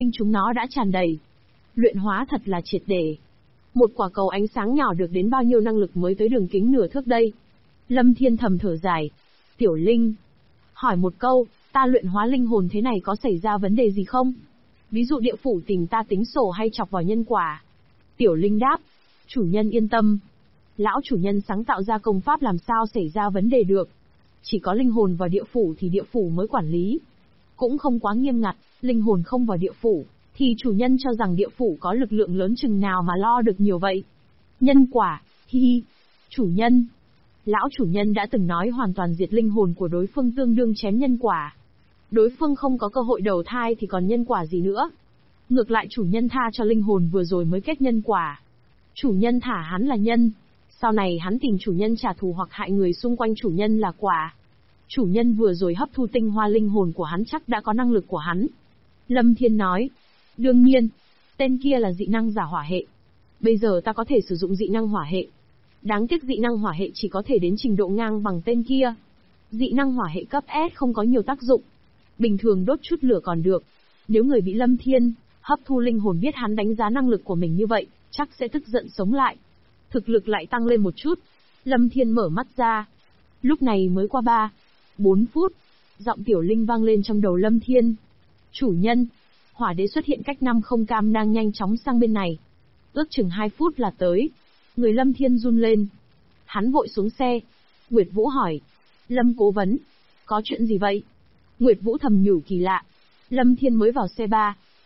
chúng nó đã tràn đầy. Luyện hóa thật là triệt để. Một quả cầu ánh sáng nhỏ được đến bao nhiêu năng lực mới tới đường kính nửa thước đây? Lâm Thiên thầm thở dài. Tiểu Linh, hỏi một câu, ta luyện hóa linh hồn thế này có xảy ra vấn đề gì không? Ví dụ địa phủ tìm ta tính sổ hay chọc vào nhân quả? Tiểu Linh đáp, chủ nhân yên tâm. Lão chủ nhân sáng tạo ra công pháp làm sao xảy ra vấn đề được. Chỉ có linh hồn vào địa phủ thì địa phủ mới quản lý. Cũng không quá nghiêm ngặt, linh hồn không vào địa phủ, thì chủ nhân cho rằng địa phủ có lực lượng lớn chừng nào mà lo được nhiều vậy. Nhân quả, hi hi. Chủ nhân. Lão chủ nhân đã từng nói hoàn toàn diệt linh hồn của đối phương tương đương chém nhân quả. Đối phương không có cơ hội đầu thai thì còn nhân quả gì nữa. Ngược lại chủ nhân tha cho linh hồn vừa rồi mới kết nhân quả. Chủ nhân thả hắn là nhân. Sau này hắn tìm chủ nhân trả thù hoặc hại người xung quanh chủ nhân là quả. Chủ nhân vừa rồi hấp thu tinh hoa linh hồn của hắn chắc đã có năng lực của hắn. Lâm Thiên nói. Đương nhiên. Tên kia là dị năng giả hỏa hệ. Bây giờ ta có thể sử dụng dị năng hỏa hệ. Đáng tiếc dị năng hỏa hệ chỉ có thể đến trình độ ngang bằng tên kia. Dị năng hỏa hệ cấp S không có nhiều tác dụng. Bình thường đốt chút lửa còn được. Nếu người bị Lâm Thiên hấp thu linh hồn biết hắn đánh giá năng lực của mình như vậy, chắc sẽ tức giận sống lại. Thực lực lại tăng lên một chút. Lâm Thiên mở mắt ra. Lúc này mới qua 4 phút. Giọng Tiểu Linh vang lên trong đầu Lâm Thiên. Chủ nhân. Hỏa đế xuất hiện cách 5 không cam đang nhanh chóng sang bên này. Ước chừng 2 phút là tới. Người Lâm Thiên run lên. Hắn vội xuống xe. Nguyệt Vũ hỏi. Lâm cố vấn. Có chuyện gì vậy? Nguyệt Vũ thầm nhủ kỳ lạ. Lâm Thiên mới vào xe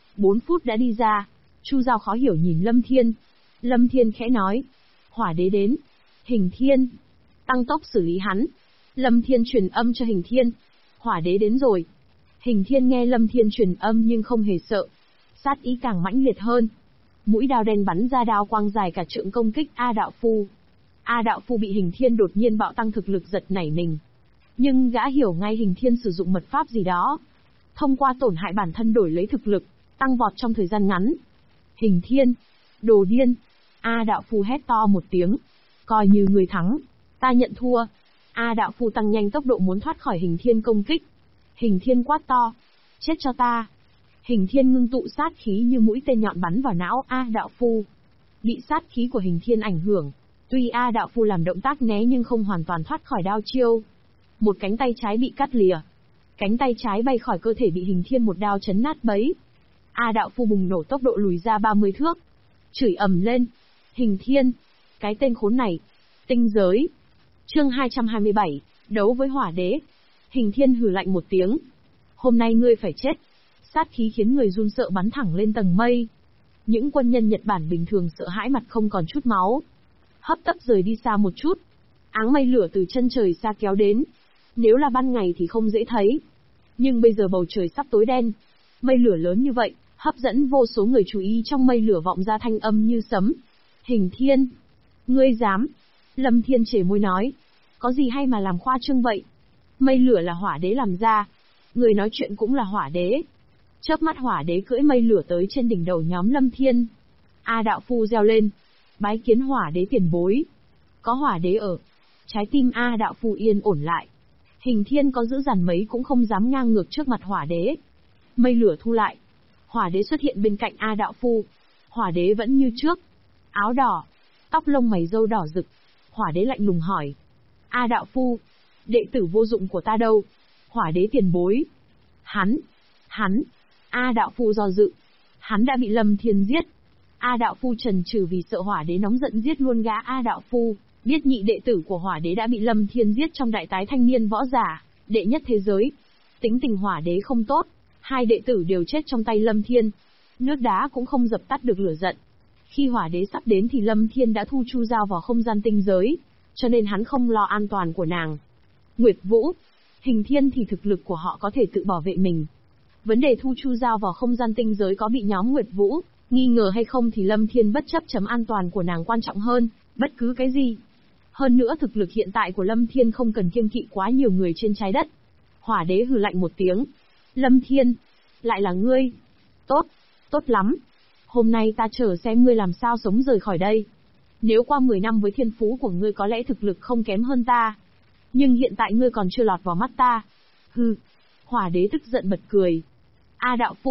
4 phút đã đi ra. Chu Giao khó hiểu nhìn Lâm Thiên. Lâm Thiên khẽ nói. Hỏa đế đến. Hình Thiên. Tăng tốc xử lý hắn. Lâm Thiên truyền âm cho Hình Thiên. Hỏa đế đến rồi. Hình Thiên nghe Lâm Thiên truyền âm nhưng không hề sợ. Sát ý càng mãnh liệt hơn. Mũi đao đen bắn ra đao quang dài cả trượng công kích A Đạo Phu. A Đạo Phu bị Hình Thiên đột nhiên bạo tăng thực lực giật nảy mình. Nhưng gã hiểu ngay Hình Thiên sử dụng mật pháp gì đó. Thông qua tổn hại bản thân đổi lấy thực lực, tăng vọt trong thời gian ngắn. Hình Thiên, đồ điên. A Đạo Phu hét to một tiếng. Coi như người thắng, ta nhận thua. A Đạo Phu tăng nhanh tốc độ muốn thoát khỏi Hình Thiên công kích. Hình Thiên quát to. Chết cho ta. Hình Thiên ngưng tụ sát khí như mũi tên nhọn bắn vào não A Đạo Phu. Bị sát khí của Hình Thiên ảnh hưởng. Tuy A Đạo Phu làm động tác né nhưng không hoàn toàn thoát khỏi đao chiêu. Một cánh tay trái bị cắt lìa. Cánh tay trái bay khỏi cơ thể bị Hình Thiên một đao chấn nát bấy. A Đạo Phu bùng nổ tốc độ lùi ra 30 thước. Chửi ầm lên. Hình Thiên. Cái tên khốn này. Tinh giới. Chương 227. Đấu với hỏa đế. Hình Thiên hừ lạnh một tiếng. Hôm nay ngươi phải chết. Sát khí khiến người run sợ bắn thẳng lên tầng mây. Những quân nhân Nhật Bản bình thường sợ hãi mặt không còn chút máu. Hấp tấp rời đi xa một chút. Áng mây lửa từ chân trời xa kéo đến. Nếu là ban ngày thì không dễ thấy. Nhưng bây giờ bầu trời sắp tối đen. Mây lửa lớn như vậy, hấp dẫn vô số người chú ý trong mây lửa vọng ra thanh âm như sấm. Hình Thiên. Ngươi dám. Lâm Thiên chề môi nói. Có gì hay mà làm khoa trương vậy? Mây lửa là hỏa đế làm ra. Người nói chuyện cũng là hỏa đế. Chớp mắt hỏa đế cưỡi mây lửa tới trên đỉnh đầu nhóm Lâm Thiên. A Đạo Phu reo lên. Bái kiến hỏa đế tiền bối. Có hỏa đế ở. Trái tim A Đạo Phu yên ổn lại. Hình Thiên có giữ dằn mấy cũng không dám ngang ngược trước mặt hỏa đế. Mây lửa thu lại. Hỏa đế xuất hiện bên cạnh A Đạo Phu. Hỏa đế vẫn như trước. Áo đỏ. Tóc lông mày râu đỏ rực. Hỏa đế lạnh lùng hỏi. A Đạo Phu. Đệ tử vô dụng của ta đâu? Hỏa đế tiền bối. Hắn. A Đạo Phu do dự. Hắn đã bị Lâm Thiên giết. A Đạo Phu trần trừ vì sợ hỏa đế nóng giận giết luôn gã A Đạo Phu. Biết nhị đệ tử của hỏa đế đã bị Lâm Thiên giết trong đại tái thanh niên võ giả, đệ nhất thế giới. Tính tình hỏa đế không tốt, 2 đệ tử đều chết trong tay Lâm Thiên. Nước đá cũng không dập tắt được lửa giận. Khi hỏa đế sắp đến thì Lâm Thiên đã thu Chu Giao vào không gian tinh giới, cho nên hắn không lo an toàn của nàng. Nguyệt Vũ, Hình Thiên thì thực lực của họ có thể tự bảo vệ mình. Vấn đề thu Chu Giao vào không gian tinh giới có bị nhóm Nguyệt Vũ nghi ngờ hay không thì Lâm Thiên bất chấp chấm an toàn của nàng quan trọng hơn bất cứ cái gì. Hơn nữa thực lực hiện tại của Lâm Thiên không cần kiêng kỵ quá nhiều người trên trái đất. Hỏa đế hừ lạnh một tiếng. Lâm Thiên, lại là ngươi. Tốt lắm. Hôm nay ta chờ xem ngươi làm sao sống rời khỏi đây. Nếu qua 10 năm với thiên phú của ngươi có lẽ thực lực không kém hơn ta. Nhưng hiện tại ngươi còn chưa lọt vào mắt ta. Hừ. Hỏa đế tức giận bật cười. A Đạo Phu,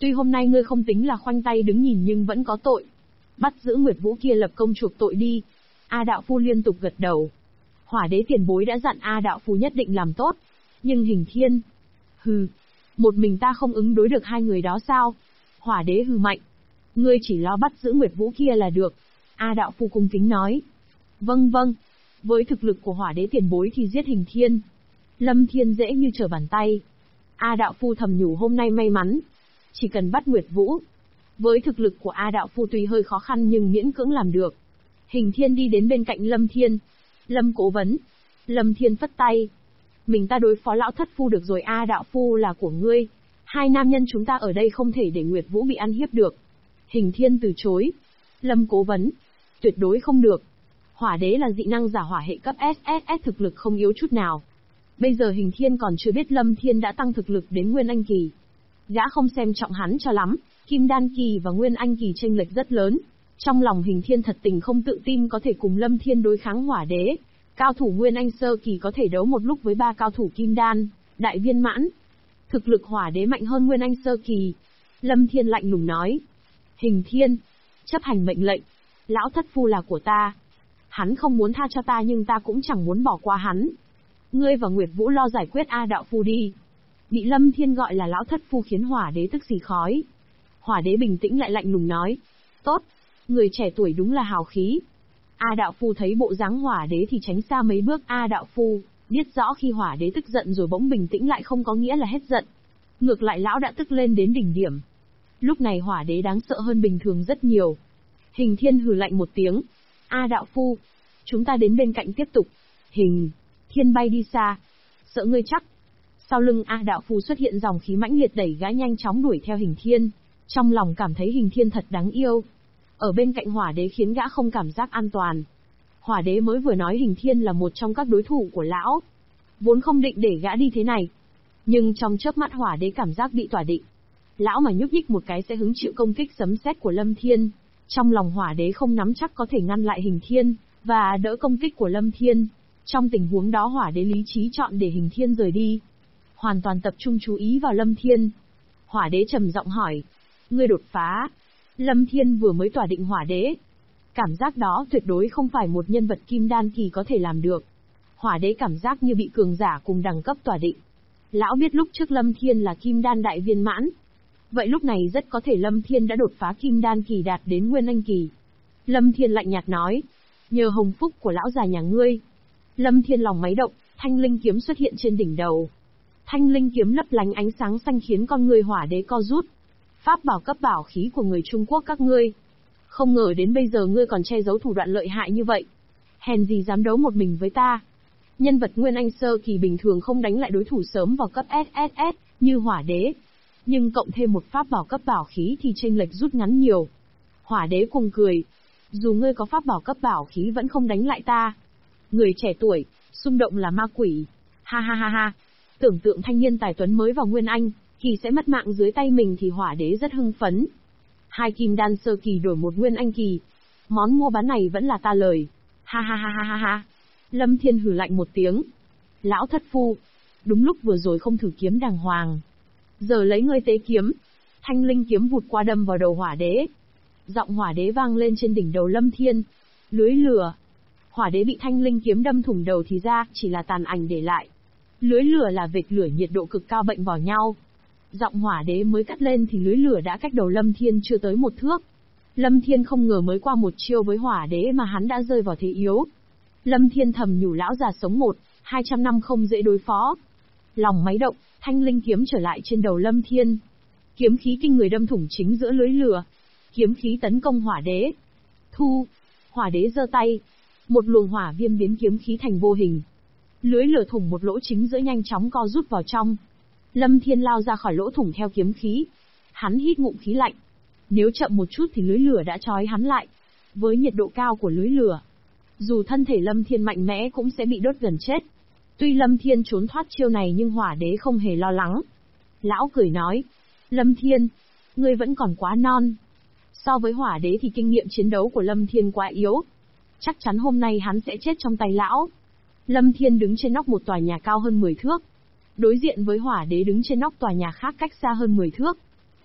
Tuy hôm nay ngươi không tính là khoanh tay đứng nhìn nhưng vẫn có tội. Bắt giữ Nguyệt Vũ kia lập công chuộc tội đi. A đạo phu liên tục gật đầu. Hỏa đế tiền bối đã dặn A đạo phu nhất định làm tốt. Nhưng Hình Thiên... Hừ, một mình ta không ứng đối được hai người đó sao? Hỏa đế hừ mạnh. Ngươi chỉ lo bắt giữ Nguyệt Vũ kia là được. A đạo phu cung kính nói. Vâng vâng. Với thực lực của hỏa đế tiền bối thì giết Hình Thiên, Lâm Thiên dễ như trở bàn tay. A đạo phu thầm nhủ hôm nay may mắn. Chỉ cần bắt Nguyệt Vũ. Với thực lực của A đạo phu tuy hơi khó khăn nhưng miễn cưỡng làm được. Hình Thiên đi đến bên cạnh Lâm Thiên. Lâm cố vấn. Lâm Thiên phất tay. Mình ta đối phó lão thất phu được rồi, A đạo phu là của ngươi. Hai nam nhân chúng ta ở đây không thể để Nguyệt Vũ bị ăn hiếp được. Hình Thiên từ chối. Lâm cố vấn. Tuyệt đối không được. Hỏa đế là dị năng giả hỏa hệ cấp SSS, thực lực không yếu chút nào. Bây giờ Hình Thiên còn chưa biết Lâm Thiên đã tăng thực lực đến Nguyên Anh Kỳ. Gã không xem trọng hắn cho lắm, Kim Đan Kỳ và Nguyên Anh Kỳ chênh lệch rất lớn. Trong lòng Hình Thiên thật tình không tự tin có thể cùng Lâm Thiên đối kháng hỏa đế. Cao thủ Nguyên Anh Sơ Kỳ có thể đấu một lúc với 3 cao thủ Kim Đan, Đại Viên Mãn. Thực lực hỏa đế mạnh hơn Nguyên Anh Sơ Kỳ. Lâm Thiên lạnh lùng nói. Hình Thiên, chấp hành mệnh lệnh. Lão thất phu là của ta. Hắn không muốn tha cho ta nhưng ta cũng chẳng muốn bỏ qua hắn. Ngươi và Nguyệt Vũ lo giải quyết A đạo phu đi. Bị Lâm Thiên gọi là lão thất phu khiến hỏa đế tức xì khói. Hỏa đế bình tĩnh lại lạnh lùng nói. Tốt, người trẻ tuổi đúng là hào khí. A đạo phu thấy bộ dáng hỏa đế thì tránh xa mấy bước. A đạo phu biết rõ khi hỏa đế tức giận rồi bỗng bình tĩnh lại không có nghĩa là hết giận. Ngược lại lão đã tức lên đến đỉnh điểm. Lúc này hỏa đế đáng sợ hơn bình thường rất nhiều. Hình Thiên hừ lạnh một tiếng. A đạo phu, chúng ta đến bên cạnh tiếp tục. Hình Thiên bay đi xa. Sợ ngươi chắc. Sau lưng A đạo phu xuất hiện dòng khí mãnh liệt đẩy gã nhanh chóng đuổi theo Hình Thiên. Trong lòng cảm thấy Hình Thiên thật đáng yêu. Ở bên cạnh hỏa đế khiến gã không cảm giác an toàn. Hỏa đế mới vừa nói Hình Thiên là một trong các đối thủ của lão. Vốn không định để gã đi thế này. Nhưng trong chớp mắt hỏa đế cảm giác bị tỏa định. Lão mà nhúc nhích một cái sẽ hứng chịu công kích sấm sét của Lâm Thiên. Trong lòng hỏa đế không nắm chắc có thể ngăn lại Hình Thiên, và đỡ công kích của Lâm Thiên. Trong tình huống đó hỏa đế lý trí chọn để Hình Thiên rời đi. Hoàn toàn tập trung chú ý vào Lâm Thiên. Hỏa đế trầm giọng hỏi. Ngươi đột phá. Lâm Thiên vừa mới tỏa định hỏa đế. Cảm giác đó tuyệt đối không phải một nhân vật Kim Đan Kỳ có thể làm được. Hỏa đế cảm giác như bị cường giả cùng đẳng cấp tỏa định. Lão biết lúc trước Lâm Thiên là Kim Đan Đại Viên Mãn. Vậy lúc này rất có thể Lâm Thiên đã đột phá Kim Đan Kỳ đạt đến Nguyên Anh Kỳ. Lâm Thiên lạnh nhạt nói. Nhờ hồng phúc của lão già nhà ngươi. Lâm Thiên lòng máy động, thanh linh kiếm xuất hiện trên đỉnh đầu. Thanh linh kiếm lấp lánh ánh sáng xanh khiến con người hỏa đế co rút. Pháp bảo cấp bảo khí của người Trung Quốc các ngươi. Không ngờ đến bây giờ ngươi còn che giấu thủ đoạn lợi hại như vậy. Hèn gì dám đấu một mình với ta. Nhân vật Nguyên Anh Sơ Kỳ bình thường không đánh lại đối thủ sớm vào cấp SSS, như hỏa đế. Nhưng cộng thêm một pháp bảo cấp bảo khí thì chênh lệch rút ngắn nhiều. Hỏa đế cùng cười. Dù ngươi có pháp bảo cấp bảo khí vẫn không đánh lại ta. Người trẻ tuổi, xung động là ma quỷ. Ha ha ha ha. Tưởng tượng thanh niên tài tuấn mới vào Nguyên Anh Kỳ sẽ mất mạng dưới tay mình thì hỏa đế rất hưng phấn. Hai Kim Đan Sơ Kỳ đổi một Nguyên Anh Kỳ. Món mua bán này vẫn là ta lời. Ha ha ha ha ha ha. Lâm Thiên hừ lạnh một tiếng. Lão thất phu. Đúng lúc vừa rồi không thử kiếm đàng hoàng. Giờ lấy ngươi tế kiếm. Thanh linh kiếm vụt qua đâm vào đầu hỏa đế. Giọng hỏa đế vang lên trên đỉnh đầu Lâm Thiên. Lưới lửa. Hỏa đế bị thanh linh kiếm đâm thủng đầu thì ra chỉ là tàn ảnh để lại. Lưới lửa là vệt lửa nhiệt độ cực cao bệnh vào nhau. Giọng hỏa đế mới cắt lên thì lưới lửa đã cách đầu Lâm Thiên chưa tới 1 thước. Lâm Thiên không ngờ mới qua một chiêu với hỏa đế mà hắn đã rơi vào thế yếu. Lâm Thiên thầm nhủ lão già sống 200 năm không dễ đối phó. Lòng máy động, thanh linh kiếm trở lại trên đầu Lâm Thiên. Kiếm khí kinh người đâm thủng chính giữa lưới lửa. Kiếm khí tấn công hỏa đế. Thu. Hỏa đế giơ tay. Một luồng hỏa viêm biến kiếm khí thành vô hình. Lưới lửa thủng một lỗ chính giữa nhanh chóng co rút vào trong. Lâm Thiên lao ra khỏi lỗ thủng theo kiếm khí. Hắn hít ngụm khí lạnh. Nếu chậm một chút thì lưới lửa đã trói hắn lại. Với nhiệt độ cao của lưới lửa, dù thân thể Lâm Thiên mạnh mẽ cũng sẽ bị đốt gần chết. Tuy Lâm Thiên trốn thoát chiêu này nhưng hỏa đế không hề lo lắng. Lão cười nói. Lâm Thiên, ngươi vẫn còn quá non. So với hỏa đế thì kinh nghiệm chiến đấu của Lâm Thiên quá yếu. Chắc chắn hôm nay hắn sẽ chết trong tay lão. Lâm Thiên đứng trên nóc một tòa nhà cao hơn 10 thước. Đối diện với hỏa đế đứng trên nóc tòa nhà khác cách xa hơn 10 thước.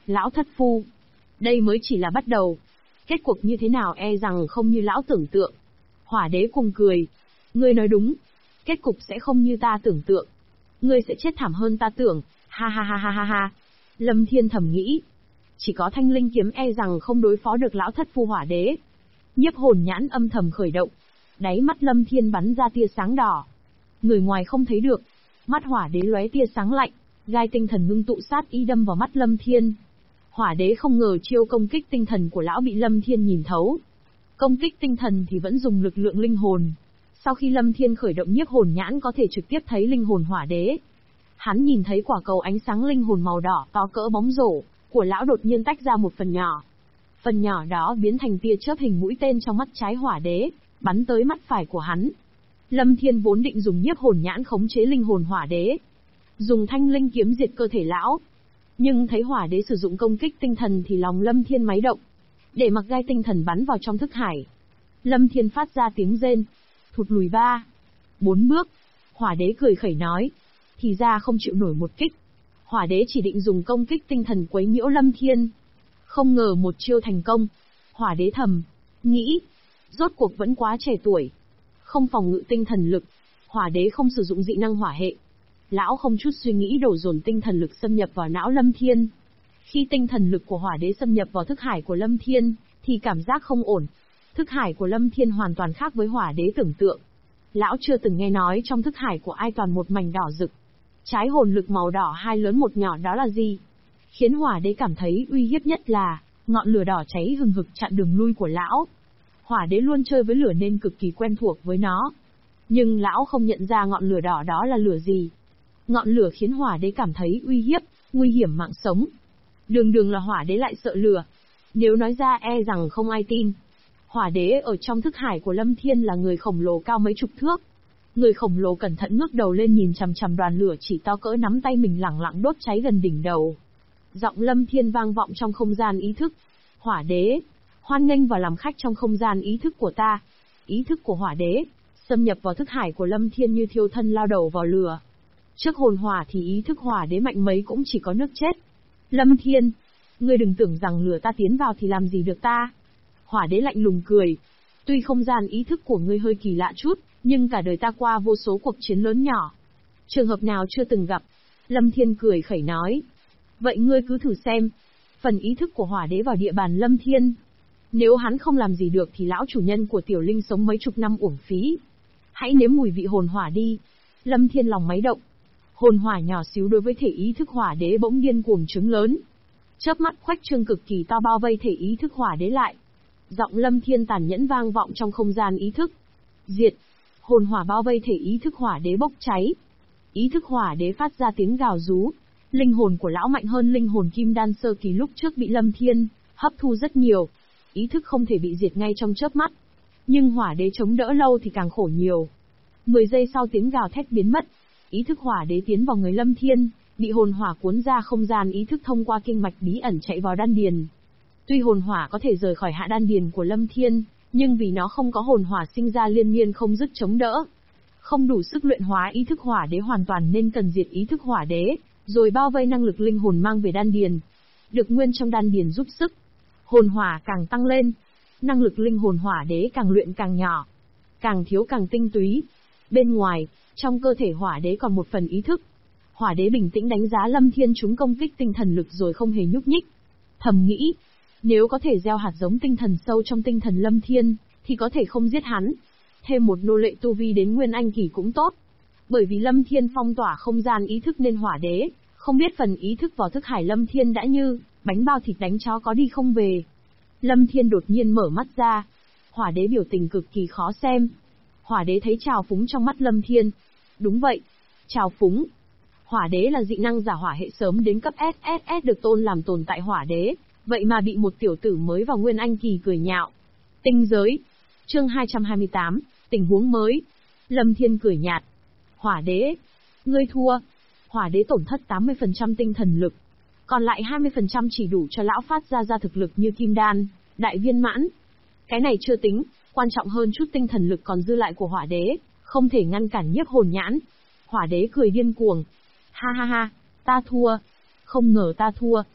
Lão thất phu, đây mới chỉ là bắt đầu. Kết cuộc như thế nào e rằng không như lão tưởng tượng. Hỏa đế cùng cười. Ngươi nói đúng. Kết cục sẽ không như ta tưởng tượng. Ngươi sẽ chết thảm hơn ta tưởng. Ha ha ha ha ha ha. Lâm Thiên thầm nghĩ. Chỉ có thanh linh kiếm e rằng không đối phó được lão thất phu hỏa đế. Nhiếp hồn nhãn âm thầm khởi động. Đáy mắt Lâm Thiên bắn ra tia sáng đỏ. Người ngoài không thấy được. Mắt hỏa đế lóe tia sáng lạnh. Gai tinh thần ngưng tụ sát ý đâm vào mắt Lâm Thiên. Hỏa đế không ngờ chiêu công kích tinh thần của lão bị Lâm Thiên nhìn thấu. Công kích tinh thần thì vẫn dùng lực lượng linh hồn. Sau khi Lâm Thiên khởi động nhiếp hồn nhãn có thể trực tiếp thấy linh hồn hỏa đế. Hắn nhìn thấy quả cầu ánh sáng linh hồn màu đỏ to cỡ bóng rổ của lão đột nhiên tách ra một phần nhỏ. Phần nhỏ đó biến thành tia chớp hình mũi tên trong mắt trái hỏa đế, bắn tới mắt phải của hắn. Lâm Thiên vốn định dùng nhiếp hồn nhãn khống chế linh hồn hỏa đế, dùng thanh linh kiếm diệt cơ thể lão. Nhưng thấy hỏa đế sử dụng công kích tinh thần thì lòng Lâm Thiên máy động, để mặc gai tinh thần bắn vào trong thức hải. Lâm Thiên phát ra tiếng rên, thụt lùi 3, 4 bước. Hỏa đế cười khẩy nói, thì ra không chịu nổi một kích. Hỏa đế chỉ định dùng công kích tinh thần quấy nhiễu Lâm Thiên, không ngờ một chiêu thành công. Hỏa đế thầm nghĩ, rốt cuộc vẫn quá trẻ tuổi, không phòng ngự tinh thần lực. Hỏa đế không sử dụng dị năng hỏa hệ. Lão không chút suy nghĩ đổ dồn tinh thần lực xâm nhập vào não Lâm Thiên. Khi tinh thần lực của hỏa đế xâm nhập vào thức hải của Lâm Thiên, thì cảm giác không ổn. Thức hải của Lâm Thiên hoàn toàn khác với hỏa đế tưởng tượng. Lão chưa từng nghe nói trong thức hải của ai toàn một mảnh đỏ rực. Trái hồn lực màu đỏ hai lớn một nhỏ đó là gì? Khiến hỏa đế cảm thấy uy hiếp nhất là ngọn lửa đỏ cháy hừng hực chặn đường lui của lão. Hỏa đế luôn chơi với lửa nên cực kỳ quen thuộc với nó. Nhưng lão không nhận ra ngọn lửa đỏ đó là lửa gì. Ngọn lửa khiến hỏa đế cảm thấy uy hiếp, nguy hiểm mạng sống. Đường đường là hỏa đế lại sợ lửa. Nếu nói ra e rằng không ai tin. Hỏa đế ở trong thức hải của Lâm Thiên là người khổng lồ cao mấy chục thước. Người khổng lồ cẩn thận ngước đầu lên nhìn chằm chằm đoàn lửa chỉ to cỡ nắm tay mình lẳng lặng đốt cháy gần đỉnh đầu. Giọng Lâm Thiên vang vọng trong không gian ý thức. Hỏa đế, hoan nghênh vào làm khách trong không gian ý thức của ta. Ý thức của hỏa đế xâm nhập vào thức hải của Lâm Thiên như thiêu thân lao đầu vào lửa. Trước hồn hỏa thì ý thức hỏa đế mạnh mấy cũng chỉ có nước chết. Lâm Thiên, ngươi đừng tưởng rằng lửa ta tiến vào thì làm gì được ta. Hỏa đế lạnh lùng cười. Tuy không gian ý thức của ngươi hơi kỳ lạ chút, nhưng cả đời ta qua vô số cuộc chiến lớn nhỏ. Trường hợp nào chưa từng gặp. Lâm Thiên cười khẩy nói. Vậy ngươi cứ thử xem. Phần ý thức của hỏa đế vào địa bàn Lâm Thiên. Nếu hắn không làm gì được thì lão chủ nhân của tiểu linh sống mấy chục năm uổng phí. Hãy nếm mùi vị hồn hỏa đi. Lâm Thiên lòng máy động. Hồn hỏa nhỏ xíu đối với thể ý thức hỏa đế bỗng điên cuồng trứng lớn. Chớp mắt khoách trương cực kỳ to bao vây thể ý thức hỏa đế lại. Giọng Lâm Thiên tàn nhẫn vang vọng trong không gian ý thức. Diệt. Hồn hỏa bao vây thể ý thức hỏa đế bốc cháy. Ý thức hỏa đế phát ra tiếng gào rú. Linh hồn của lão mạnh hơn linh hồn kim đan sơ kỳ lúc trước bị Lâm Thiên hấp thu rất nhiều. Ý thức không thể bị diệt ngay trong chớp mắt. Nhưng hỏa đế chống đỡ lâu thì càng khổ nhiều. 10 giây sau tiếng gào thét biến mất. Ý thức hỏa đế tiến vào người Lâm Thiên, bị hồn hỏa cuốn ra không gian ý thức thông qua kinh mạch bí ẩn chạy vào đan điền. Tuy hồn hỏa có thể rời khỏi hạ đan điền của Lâm Thiên, nhưng vì nó không có hồn hỏa sinh ra liên miên không dứt chống đỡ, không đủ sức luyện hóa ý thức hỏa đế hoàn toàn nên cần diệt ý thức hỏa đế, rồi bao vây năng lực linh hồn mang về đan điền. Được nguyên trong đan điền giúp sức, hồn hỏa càng tăng lên, năng lực linh hồn hỏa đế càng luyện càng nhỏ, càng thiếu càng tinh túy. Bên ngoài, trong cơ thể hỏa đế còn một phần ý thức. Hỏa đế bình tĩnh đánh giá Lâm Thiên chúng công kích tinh thần lực rồi không hề nhúc nhích. Thầm nghĩ, nếu có thể gieo hạt giống tinh thần sâu trong tinh thần Lâm Thiên, thì có thể không giết hắn. Thêm một nô lệ tu vi đến Nguyên Anh kỳ cũng tốt. Bởi vì Lâm Thiên phong tỏa không gian ý thức nên hỏa đế không biết phần ý thức vào thức hải Lâm Thiên đã như bánh bao thịt đánh chó có đi không về. Lâm Thiên đột nhiên mở mắt ra. Hỏa đế biểu tình cực kỳ khó xem. Hỏa đế thấy trào phúng trong mắt Lâm Thiên. Đúng vậy, trào phúng. Hỏa đế là dị năng giả hỏa hệ sớm đến cấp SSS được tôn làm tồn tại hỏa đế, vậy mà bị một tiểu tử mới vào Nguyên Anh kỳ cười nhạo. Tinh giới. Chương 228, tình huống mới. Lâm Thiên cười nhạt. Hỏa đế, ngươi thua. Hỏa đế tổn thất 80% tinh thần lực, còn lại 20% chỉ đủ cho lão phát ra thực lực như kim đan, đại viên mãn. Cái này chưa tính, quan trọng hơn chút tinh thần lực còn dư lại của hỏa đế, không thể ngăn cản nhiếp hồn nhãn. Hỏa đế cười điên cuồng. Ha ha ha, ta thua. Không ngờ ta thua.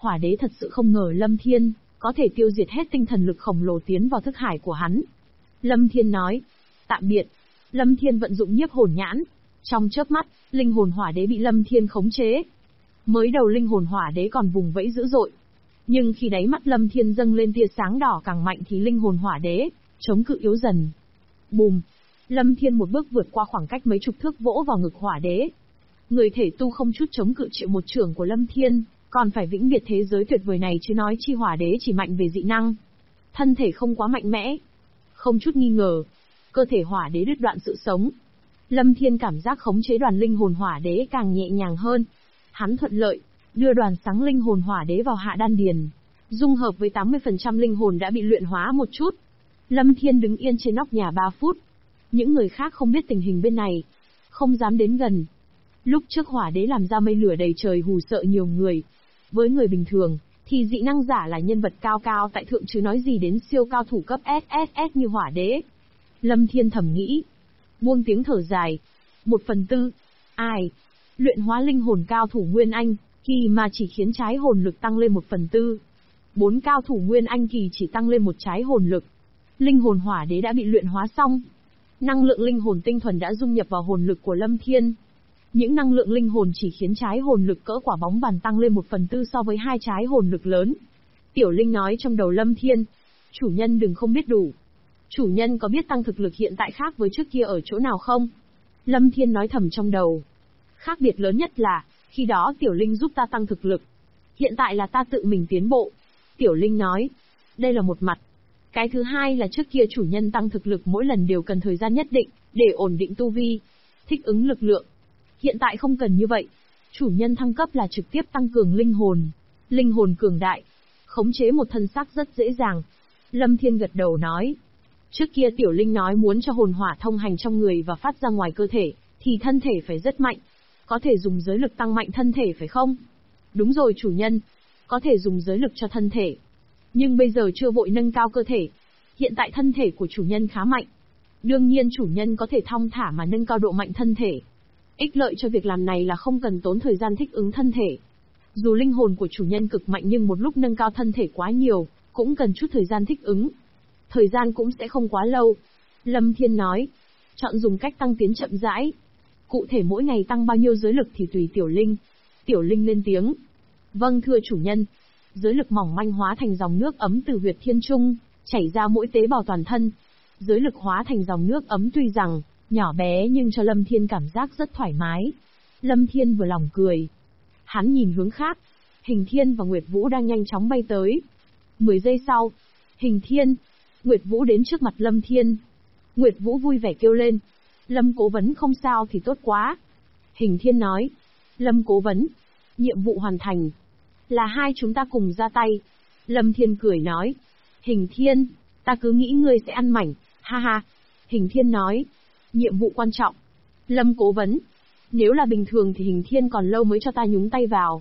Hỏa đế thật sự không ngờ Lâm Thiên có thể tiêu diệt hết tinh thần lực khổng lồ tiến vào thức hải của hắn. Lâm Thiên nói, tạm biệt. Lâm Thiên vận dụng nhiếp hồn nhãn. Trong chớp mắt, linh hồn hỏa đế bị Lâm Thiên khống chế. Mới đầu linh hồn hỏa đế còn vùng vẫy dữ dội. Nhưng khi đáy mắt Lâm Thiên dâng lên tia sáng đỏ càng mạnh thì linh hồn hỏa đế chống cự yếu dần. Bùm! Lâm Thiên một bước vượt qua khoảng cách mấy chục thước vỗ vào ngực hỏa đế. Người thể tu không chút chống cự chịu một chưởng của Lâm Thiên, còn phải vĩnh biệt thế giới tuyệt vời này chứ nói chi hỏa đế chỉ mạnh về dị năng. Thân thể không quá mạnh mẽ. Không chút nghi ngờ, cơ thể hỏa đế đứt đoạn sự sống. Lâm Thiên cảm giác khống chế đoàn linh hồn hỏa đế càng nhẹ nhàng hơn. Hắn thuận lợi, đưa đoàn sáng linh hồn hỏa đế vào hạ đan điền. Dung hợp với 80% linh hồn đã bị luyện hóa một chút. Lâm Thiên đứng yên trên nóc nhà 3 phút. Những người khác không biết tình hình bên này, không dám đến gần. Lúc trước hỏa đế làm ra mây lửa đầy trời hù sợ nhiều người. Với người bình thường, thì dị năng giả là nhân vật cao cao tại thượng chứ nói gì đến siêu cao thủ cấp SSS như hỏa đế. Lâm Thiên thầm nghĩ. Buông tiếng thở dài. 1/4. Ai? Luyện hóa linh hồn cao thủ Nguyên Anh, kỳ mà chỉ khiến trái hồn lực tăng lên 1/4. 4 cao thủ Nguyên Anh kỳ chỉ tăng lên một trái hồn lực. Linh hồn hỏa đế đã bị luyện hóa xong. Năng lượng linh hồn tinh thuần đã dung nhập vào hồn lực của Lâm Thiên. Những năng lượng linh hồn chỉ khiến trái hồn lực cỡ quả bóng bàn tăng lên 1/4 so với 2 trái hồn lực lớn. Tiểu Linh nói trong đầu Lâm Thiên, chủ nhân đừng không biết đủ. Chủ nhân có biết tăng thực lực hiện tại khác với trước kia ở chỗ nào không? Lâm Thiên nói thầm trong đầu. Khác biệt lớn nhất là, khi đó Tiểu Linh giúp ta tăng thực lực. Hiện tại là ta tự mình tiến bộ. Tiểu Linh nói, đây là một mặt. Cái thứ hai là trước kia chủ nhân tăng thực lực mỗi lần đều cần thời gian nhất định, để ổn định tu vi, thích ứng lực lượng. Hiện tại không cần như vậy. Chủ nhân thăng cấp là trực tiếp tăng cường linh hồn. Linh hồn cường đại. Khống chế một thân xác rất dễ dàng. Lâm Thiên gật đầu nói. Trước kia Tiểu Linh nói muốn cho hồn hỏa thông hành trong người và phát ra ngoài cơ thể, thì thân thể phải rất mạnh. Có thể dùng giới lực tăng mạnh thân thể phải không? Đúng rồi chủ nhân. Có thể dùng giới lực cho thân thể. Nhưng bây giờ chưa vội nâng cao cơ thể. Hiện tại thân thể của chủ nhân khá mạnh. Đương nhiên chủ nhân có thể thong thả mà nâng cao độ mạnh thân thể. Ích lợi cho việc làm này là không cần tốn thời gian thích ứng thân thể. Dù linh hồn của chủ nhân cực mạnh nhưng một lúc nâng cao thân thể quá nhiều, cũng cần chút thời gian thích ứng. Thời gian cũng sẽ không quá lâu. Lâm Thiên nói, chọn dùng cách tăng tiến chậm rãi. Cụ thể mỗi ngày tăng bao nhiêu giới lực thì tùy Tiểu Linh. Tiểu Linh lên tiếng. Vâng thưa chủ nhân. Giới lực mỏng manh hóa thành dòng nước ấm từ huyệt thiên trung, chảy ra mỗi tế bào toàn thân. Giới lực hóa thành dòng nước ấm tuy rằng nhỏ bé nhưng cho Lâm Thiên cảm giác rất thoải mái. Lâm Thiên vừa lòng cười. Hắn nhìn hướng khác. Hình Thiên và Nguyệt Vũ đang nhanh chóng bay tới. 10 giây sau, Hình Thiên, Nguyệt Vũ đến trước mặt Lâm Thiên. Nguyệt Vũ vui vẻ kêu lên. Lâm cố vấn không sao thì tốt quá. Hình Thiên nói. Lâm cố vấn, nhiệm vụ hoàn thành. Là hai chúng ta cùng ra tay. Lâm Thiên cười nói. Hình Thiên, ta cứ nghĩ ngươi sẽ ăn mảnh, ha ha. Hình Thiên nói. Nhiệm vụ quan trọng. Lâm cố vấn, nếu là bình thường thì Hình Thiên còn lâu mới cho ta nhúng tay vào.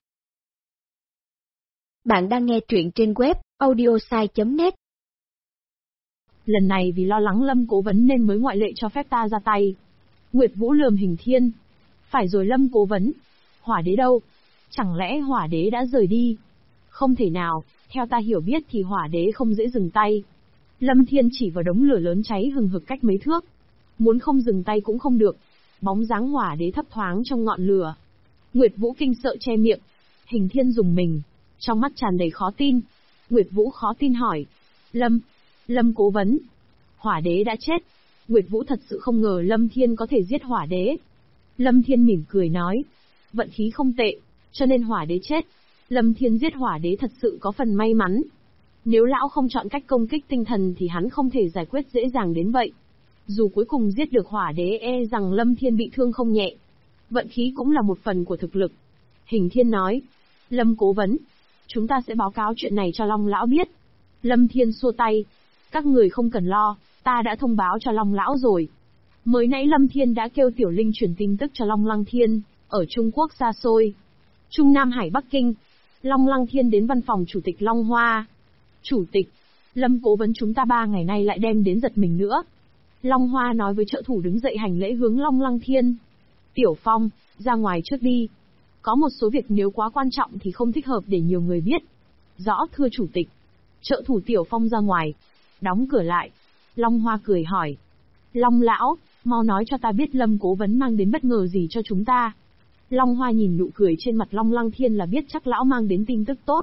Bạn đang nghe truyện trên web audiosai.net. Lần này vì lo lắng Lâm cố vấn nên mới ngoại lệ cho phép ta ra tay. Nguyệt Vũ lườm Hình Thiên. Phải rồi Lâm cố vấn. Hỏa đế đâu? Chẳng lẽ hỏa đế đã rời đi? Không thể nào, theo ta hiểu biết thì hỏa đế không dễ dừng tay. Lâm Thiên chỉ vào đống lửa lớn cháy hừng hực cách mấy thước. Muốn không dừng tay cũng không được. Bóng dáng hỏa đế thấp thoáng trong ngọn lửa. Nguyệt Vũ kinh sợ che miệng. Hình Thiên dùng mình. Trong mắt tràn đầy khó tin. Nguyệt Vũ khó tin hỏi. Lâm cố vấn. Hỏa đế đã chết. Nguyệt Vũ thật sự không ngờ Lâm Thiên có thể giết hỏa đế. Lâm Thiên mỉm cười nói. Vận khí không tệ, cho nên hỏa đế chết. Lâm Thiên giết hỏa đế thật sự có phần may mắn. Nếu lão không chọn cách công kích tinh thần thì hắn không thể giải quyết dễ dàng đến vậy. Dù cuối cùng giết được hỏa đế rằng Lâm Thiên bị thương không nhẹ. Vận khí cũng là một phần của thực lực. Hình Thiên nói. Lâm cố vấn, chúng ta sẽ báo cáo chuyện này cho Long lão biết. Lâm Thiên xua tay. Các người không cần lo, ta đã thông báo cho Long lão rồi. Mới nãy Lâm Thiên đã kêu Tiểu Linh truyền tin tức cho Long Lăng Thiên, ở Trung Quốc xa xôi. Trung Nam Hải Bắc Kinh. Long Lăng Thiên đến văn phòng chủ tịch Long Hoa. Chủ tịch, Lâm cố vấn chúng ta 3 ngày nay lại đem đến giật mình nữa. Long Hoa nói với trợ thủ đứng dậy hành lễ hướng Long Lăng Thiên. Tiểu Phong, ra ngoài trước đi. Có một số việc nếu quá quan trọng thì không thích hợp để nhiều người biết. Rõ thưa chủ tịch. Trợ thủ Tiểu Phong ra ngoài. Đóng cửa lại. Long Hoa cười hỏi. Long lão, mau nói cho ta biết Lâm cố vấn mang đến bất ngờ gì cho chúng ta. Long Hoa nhìn nụ cười trên mặt Long Lăng Thiên là biết chắc lão mang đến tin tức tốt.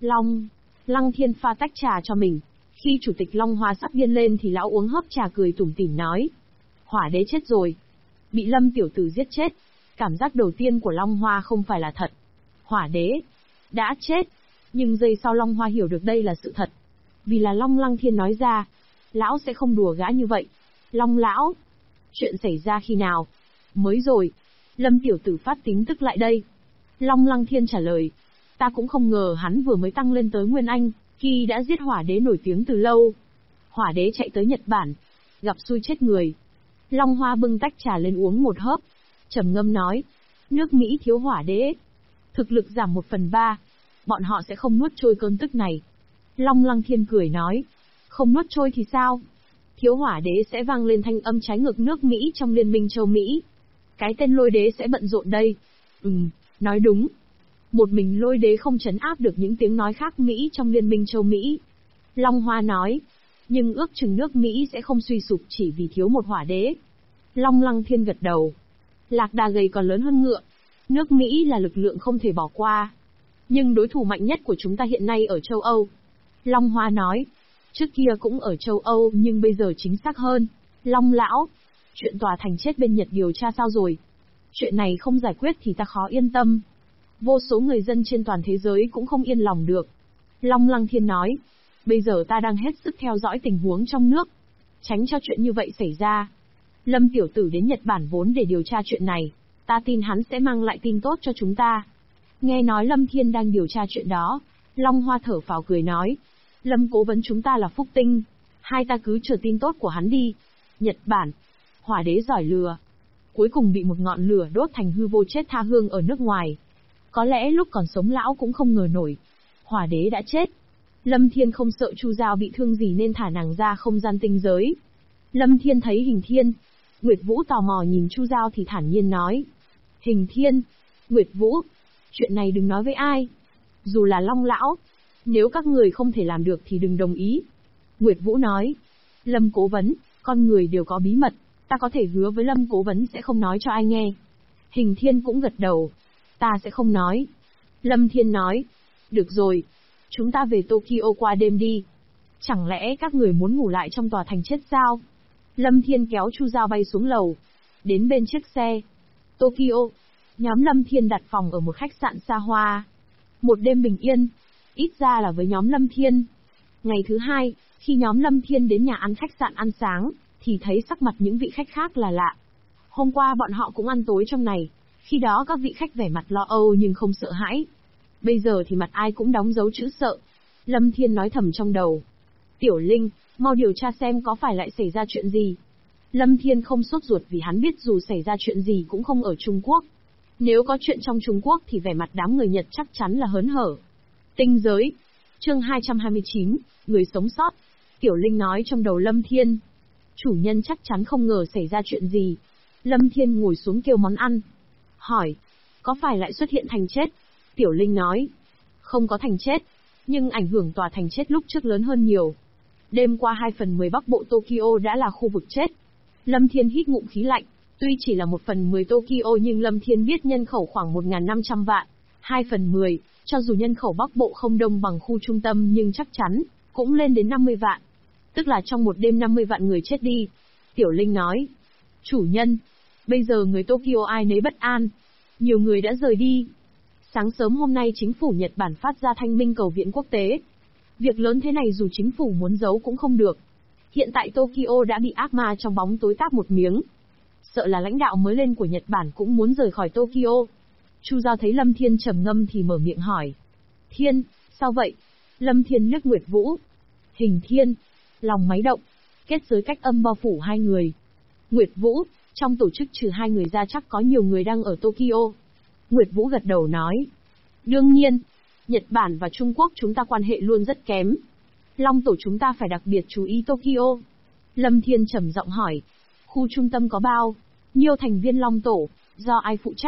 Lăng Thiên pha tách trà cho mình. Khi chủ tịch Long Hoa sắp điên lên thì lão uống hớp trà cười tủm tỉm nói. Hỏa đế chết rồi. Bị Lâm tiểu tử giết chết. Cảm giác đầu tiên của Long Hoa không phải là thật. Hỏa đế đã chết. Nhưng giây sau Long Hoa hiểu được đây là sự thật. Vì là Long Lăng Thiên nói ra. Lão sẽ không đùa gã như vậy. Long lão. Chuyện xảy ra khi nào? Mới rồi. Lâm tiểu tử phát tín tức lại đây. Long Lăng Thiên trả lời. Ta cũng không ngờ hắn vừa mới tăng lên tới Nguyên Anh, khi đã giết hỏa đế nổi tiếng từ lâu. Hỏa đế chạy tới Nhật Bản. Gặp xui chết người. Long Hoa bưng tách trà lên uống một hớp. Trầm ngâm nói. Nước Mỹ thiếu hỏa đế. Thực lực giảm 1/3. Bọn họ sẽ không nuốt trôi cơn tức này. Long Lăng Thiên cười nói. Không nuốt trôi thì sao? Thiếu hỏa đế sẽ vang lên thanh âm trái ngược nước Mỹ trong liên minh châu Mỹ. Cái tên lôi đế sẽ bận rộn đây. Nói đúng. Một mình lôi đế không trấn áp được những tiếng nói khác Mỹ trong liên minh châu Mỹ. Long Hoa nói. Nhưng ước chừng nước Mỹ sẽ không suy sụp chỉ vì thiếu một hỏa đế. Long Lăng Thiên gật đầu. Lạc đà gầy còn lớn hơn ngựa. Nước Mỹ là lực lượng không thể bỏ qua. Nhưng đối thủ mạnh nhất của chúng ta hiện nay ở châu Âu. Long Hoa nói. Trước kia cũng ở châu Âu nhưng bây giờ chính xác hơn. Long lão. Chuyện tòa thành chết bên Nhật điều tra sao rồi? Chuyện này không giải quyết thì ta khó yên tâm. Vô số người dân trên toàn thế giới cũng không yên lòng được. Long Lăng Thiên nói. Bây giờ ta đang hết sức theo dõi tình huống trong nước. Tránh cho chuyện như vậy xảy ra. Lâm tiểu tử đến Nhật Bản vốn để điều tra chuyện này. Ta tin hắn sẽ mang lại tin tốt cho chúng ta. Nghe nói Lâm Thiên đang điều tra chuyện đó. Long Hoa thở phào cười nói. Lâm cố vấn chúng ta là phúc tinh. Hai ta cứ chờ tin tốt của hắn đi. Nhật Bản. Hỏa đế giỏi lừa. Cuối cùng bị một ngọn lửa đốt thành hư vô chết tha hương ở nước ngoài. Có lẽ lúc còn sống lão cũng không ngờ nổi. Hỏa đế đã chết. Lâm Thiên không sợ Chu Giao bị thương gì nên thả nàng ra không gian tinh giới. Lâm Thiên thấy Hình Thiên. Nguyệt Vũ tò mò nhìn Chu Giao thì thản nhiên nói. Hình Thiên. Nguyệt Vũ. Chuyện này đừng nói với ai. Dù là Long lão. Nếu các người không thể làm được thì đừng đồng ý. Nguyệt Vũ nói. Lâm cố vấn, con người đều có bí mật. Ta có thể hứa với Lâm cố vấn sẽ không nói cho ai nghe. Hình Thiên cũng gật đầu. Ta sẽ không nói. Lâm Thiên nói. Được rồi. Chúng ta về Tokyo qua đêm đi. Chẳng lẽ các người muốn ngủ lại trong tòa thành chết sao? Lâm Thiên kéo Chu Giao bay xuống lầu. Đến bên chiếc xe. Tokyo. Nhóm Lâm Thiên đặt phòng ở một khách sạn xa hoa. Một đêm bình yên. Ít ra là với nhóm Lâm Thiên. Ngày thứ hai, khi nhóm Lâm Thiên đến nhà ăn khách sạn ăn sáng, thì thấy sắc mặt những vị khách khác là lạ. Hôm qua bọn họ cũng ăn tối trong này. Khi đó các vị khách vẻ mặt lo âu nhưng không sợ hãi. Bây giờ thì mặt ai cũng đóng dấu chữ sợ. Lâm Thiên nói thầm trong đầu. Tiểu Linh, mau điều tra xem có phải lại xảy ra chuyện gì. Lâm Thiên không sốt ruột vì hắn biết dù xảy ra chuyện gì cũng không ở Trung Quốc. Nếu có chuyện trong Trung Quốc thì vẻ mặt đám người Nhật chắc chắn là hớn hở. Tinh giới. Chương 229, người sống sót. Tiểu Linh nói trong đầu Lâm Thiên. Chủ nhân chắc chắn không ngờ xảy ra chuyện gì. Lâm Thiên ngồi xuống kêu món ăn. Hỏi. Có phải lại xuất hiện thành chết? Tiểu Linh nói. Không có thành chết. Nhưng ảnh hưởng tòa thành chết lúc trước lớn hơn nhiều. Đêm qua 2/10 bắc bộ Tokyo đã là khu vực chết. Lâm Thiên hít ngụm khí lạnh. Tuy chỉ là 1/10 Tokyo nhưng Lâm Thiên biết nhân khẩu khoảng 1.500 vạn. 2/10, cho dù nhân khẩu Bắc Bộ không đông bằng khu trung tâm nhưng chắc chắn, cũng lên đến 50 vạn. Tức là trong một đêm 50 vạn người chết đi. Tiểu Linh nói. Chủ nhân, bây giờ người Tokyo ai nấy bất an. Nhiều người đã rời đi. Sáng sớm hôm nay chính phủ Nhật Bản phát ra thanh minh cầu viện quốc tế. Việc lớn thế này dù chính phủ muốn giấu cũng không được. Hiện tại Tokyo đã bị ác ma trong bóng tối táp một miếng. Sợ là lãnh đạo mới lên của Nhật Bản cũng muốn rời khỏi Tokyo. Chu Giao thấy Lâm Thiên trầm ngâm thì mở miệng hỏi. Thiên, sao vậy? Lâm Thiên liếc Nguyệt Vũ. Hình Thiên. Lòng máy động. Kết giới cách âm bao phủ hai người. Nguyệt Vũ, trong tổ chức trừ hai người ra chắc có nhiều người đang ở Tokyo. Nguyệt Vũ gật đầu nói. Đương nhiên, Nhật Bản và Trung Quốc chúng ta quan hệ luôn rất kém. Long tổ chúng ta phải đặc biệt chú ý Tokyo. Lâm Thiên trầm giọng hỏi. Khu trung tâm có bao nhiêu thành viên Long tổ, do ai phụ trách?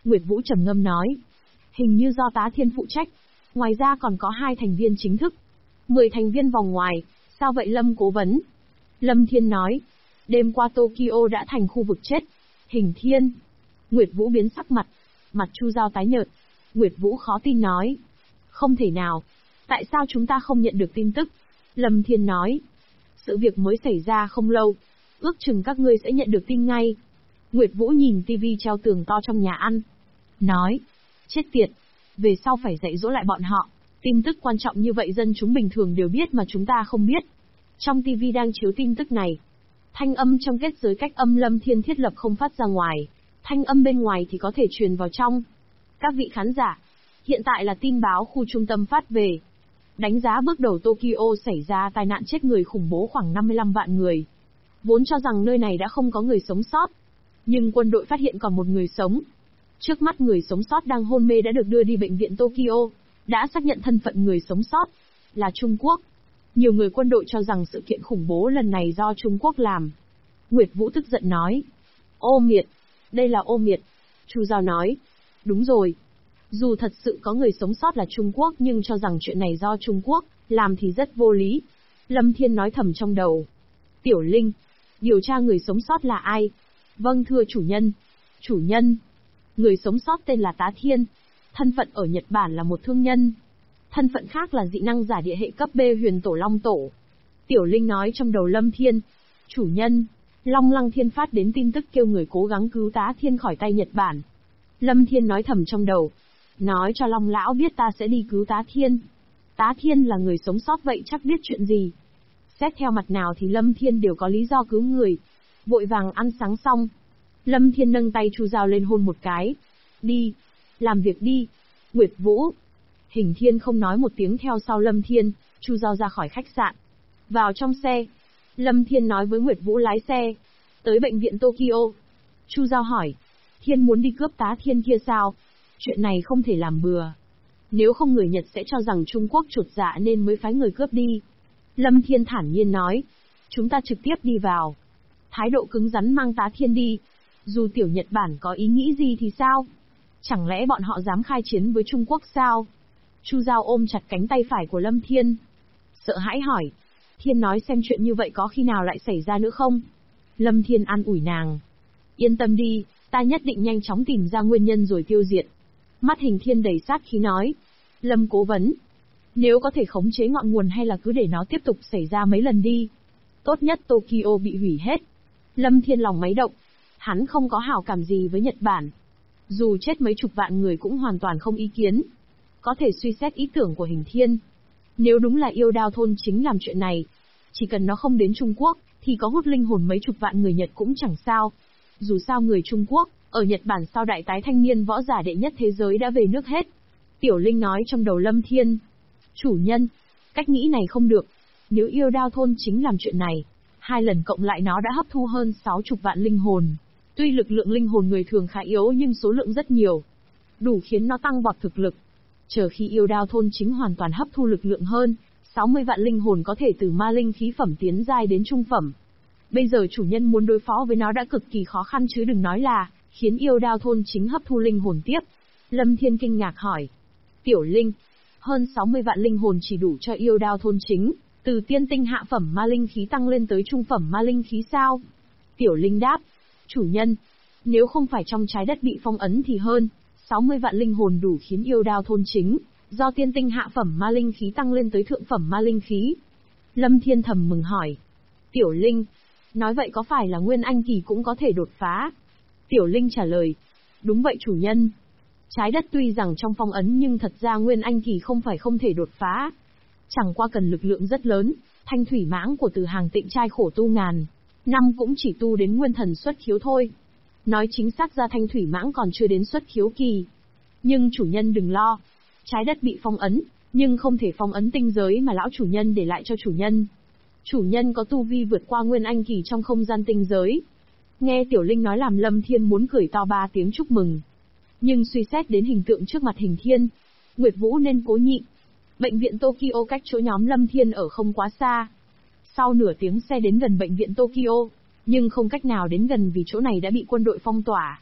Nguyệt Vũ trầm ngâm nói. Hình như do Tá Thiên phụ trách. Ngoài ra còn có 2 thành viên chính thức. 10 thành viên vòng ngoài, sao vậy Lâm cố vấn? Lâm Thiên nói. Đêm qua Tokyo đã thành khu vực chết. Hình Thiên. Nguyệt Vũ biến sắc mặt. Mặt Chu Giao tái nhợt. Nguyệt Vũ khó tin nói. Không thể nào. Tại sao chúng ta không nhận được tin tức? Lâm Thiên nói. Sự việc mới xảy ra không lâu. Ước chừng các ngươi sẽ nhận được tin ngay. Nguyệt Vũ nhìn tivi treo tường to trong nhà ăn. Nói. Chết tiệt. Về sau phải dạy dỗ lại bọn họ. Tin tức quan trọng như vậy dân chúng bình thường đều biết mà chúng ta không biết. Trong tivi đang chiếu tin tức này. Thanh âm trong kết giới cách âm Lâm Thiên thiết lập không phát ra ngoài. Thanh âm bên ngoài thì có thể truyền vào trong. Các vị khán giả. Hiện tại là tin báo khu trung tâm phát về. Đánh giá bước đầu Tokyo xảy ra tai nạn chết người khủng bố khoảng 55 vạn người. Vốn cho rằng nơi này đã không có người sống sót. Nhưng quân đội phát hiện còn một người sống. Trước mắt người sống sót đang hôn mê đã được đưa đi bệnh viện Tokyo. Đã xác nhận thân phận người sống sót. Là Trung Quốc. Nhiều người quân đội cho rằng sự kiện khủng bố lần này do Trung Quốc làm. Nguyệt Vũ tức giận nói. Ô miệt. Đây là ô miệt. Chu Giao nói. Đúng rồi. Dù thật sự có người sống sót là Trung Quốc nhưng cho rằng chuyện này do Trung Quốc làm thì rất vô lý. Lâm Thiên nói thầm trong đầu. Tiểu Linh. Điều tra người sống sót là ai? Vâng thưa chủ nhân. Chủ nhân. Người sống sót tên là Tá Thiên. Thân phận ở Nhật Bản là một thương nhân. Thân phận khác là dị năng giả địa hệ cấp B Huyền Tổ Long Tổ. Tiểu Linh nói trong đầu Lâm Thiên. Chủ nhân. Long Lăng Thiên phát đến tin tức kêu người cố gắng cứu Tá Thiên khỏi tay Nhật Bản. Lâm Thiên nói thầm trong đầu. Nói cho Long Lão biết ta sẽ đi cứu Tá Thiên. Tá Thiên là người sống sót vậy chắc biết chuyện gì. Xét theo mặt nào thì Lâm Thiên đều có lý do cứu người. Vội vàng ăn sáng xong. Lâm Thiên nâng tay Chu Giao lên hôn một cái. Đi. Làm việc đi. Nguyệt Vũ. Hình Thiên không nói một tiếng theo sau Lâm Thiên, Chu Giao ra khỏi khách sạn. Vào trong xe. Lâm Thiên nói với Nguyệt Vũ lái xe. Tới bệnh viện Tokyo. Chu Giao hỏi. Thiên muốn đi cướp Tá Thiên kia sao? Chuyện này không thể làm bừa. Nếu không người Nhật sẽ cho rằng Trung Quốc chột dạ nên mới phái người cướp đi. Lâm Thiên thản nhiên nói. Chúng ta trực tiếp đi vào. Thái độ cứng rắn mang Tá Thiên đi. Dù tiểu Nhật Bản có ý nghĩ gì thì sao? Chẳng lẽ bọn họ dám khai chiến với Trung Quốc sao? Chu Giao ôm chặt cánh tay phải của Lâm Thiên. Sợ hãi hỏi. Thiên nói xem chuyện như vậy có khi nào lại xảy ra nữa không? Lâm Thiên an ủi nàng. Yên tâm đi, ta nhất định nhanh chóng tìm ra nguyên nhân rồi tiêu diệt. Mắt Hình Thiên đầy sát khí nói. Lâm cố vấn. Nếu có thể khống chế ngọn nguồn hay là cứ để nó tiếp tục xảy ra mấy lần đi. Tốt nhất Tokyo bị hủy hết. Lâm Thiên lòng máy động. Hắn không có hảo cảm gì với Nhật Bản. Dù chết mấy chục vạn người cũng hoàn toàn không ý kiến. Có thể suy xét ý tưởng của Hình Thiên. Nếu đúng là yêu đao thôn chính làm chuyện này, chỉ cần nó không đến Trung Quốc, thì có hút linh hồn mấy chục vạn người Nhật cũng chẳng sao. Dù sao người Trung Quốc, ở Nhật Bản sau đại tái thanh niên võ giả đệ nhất thế giới đã về nước hết. Tiểu Linh nói trong đầu Lâm Thiên. Chủ nhân, cách nghĩ này không được. Nếu yêu đao thôn chính làm chuyện này, 2 lần cộng lại nó đã hấp thu hơn 60 vạn linh hồn. Tuy lực lượng linh hồn người thường khá yếu nhưng số lượng rất nhiều. Đủ khiến nó tăng vọt thực lực. Chờ khi yêu đao thôn chính hoàn toàn hấp thu lực lượng hơn, 60 vạn linh hồn có thể từ ma linh khí phẩm tiến giai đến trung phẩm. Bây giờ chủ nhân muốn đối phó với nó đã cực kỳ khó khăn chứ đừng nói là khiến yêu đao thôn chính hấp thu linh hồn tiếp. Lâm Thiên kinh ngạc hỏi. Tiểu Linh, hơn 60 vạn linh hồn chỉ đủ cho yêu đao thôn chính, từ tiên tinh hạ phẩm ma linh khí tăng lên tới trung phẩm ma linh khí sao? Tiểu Linh đáp. Chủ nhân, nếu không phải trong trái đất bị phong ấn thì hơn 60 vạn linh hồn đủ khiến yêu đao thôn chính, do tiên tinh hạ phẩm ma linh khí tăng lên tới thượng phẩm ma linh khí. Lâm Thiên thầm mừng hỏi. Tiểu Linh, nói vậy có phải là Nguyên Anh Kỳ cũng có thể đột phá? Tiểu Linh trả lời. Đúng vậy chủ nhân. Trái đất tuy rằng trong phong ấn nhưng thật ra Nguyên Anh Kỳ không phải không thể đột phá. Chẳng qua cần lực lượng rất lớn, thanh thủy mãng của Từ Hàng Tịnh trai khổ tu ngàn năm cũng chỉ tu đến nguyên thần xuất khiếu thôi. Nói chính xác ra thanh thủy mãng còn chưa đến xuất khiếu kỳ. Nhưng chủ nhân đừng lo. Trái đất bị phong ấn, nhưng không thể phong ấn tinh giới mà lão chủ nhân để lại cho chủ nhân. Chủ nhân có tu vi vượt qua Nguyên Anh Kỳ trong không gian tinh giới. Nghe Tiểu Linh nói làm Lâm Thiên muốn cười to 3 tiếng chúc mừng. Nhưng suy xét đến hình tượng trước mặt Hình Thiên, Nguyệt Vũ nên cố nhịn. Bệnh viện Tokyo cách chỗ nhóm Lâm Thiên ở không quá xa. Sau nửa tiếng xe đến gần bệnh viện Tokyo, nhưng không cách nào đến gần vì chỗ này đã bị quân đội phong tỏa.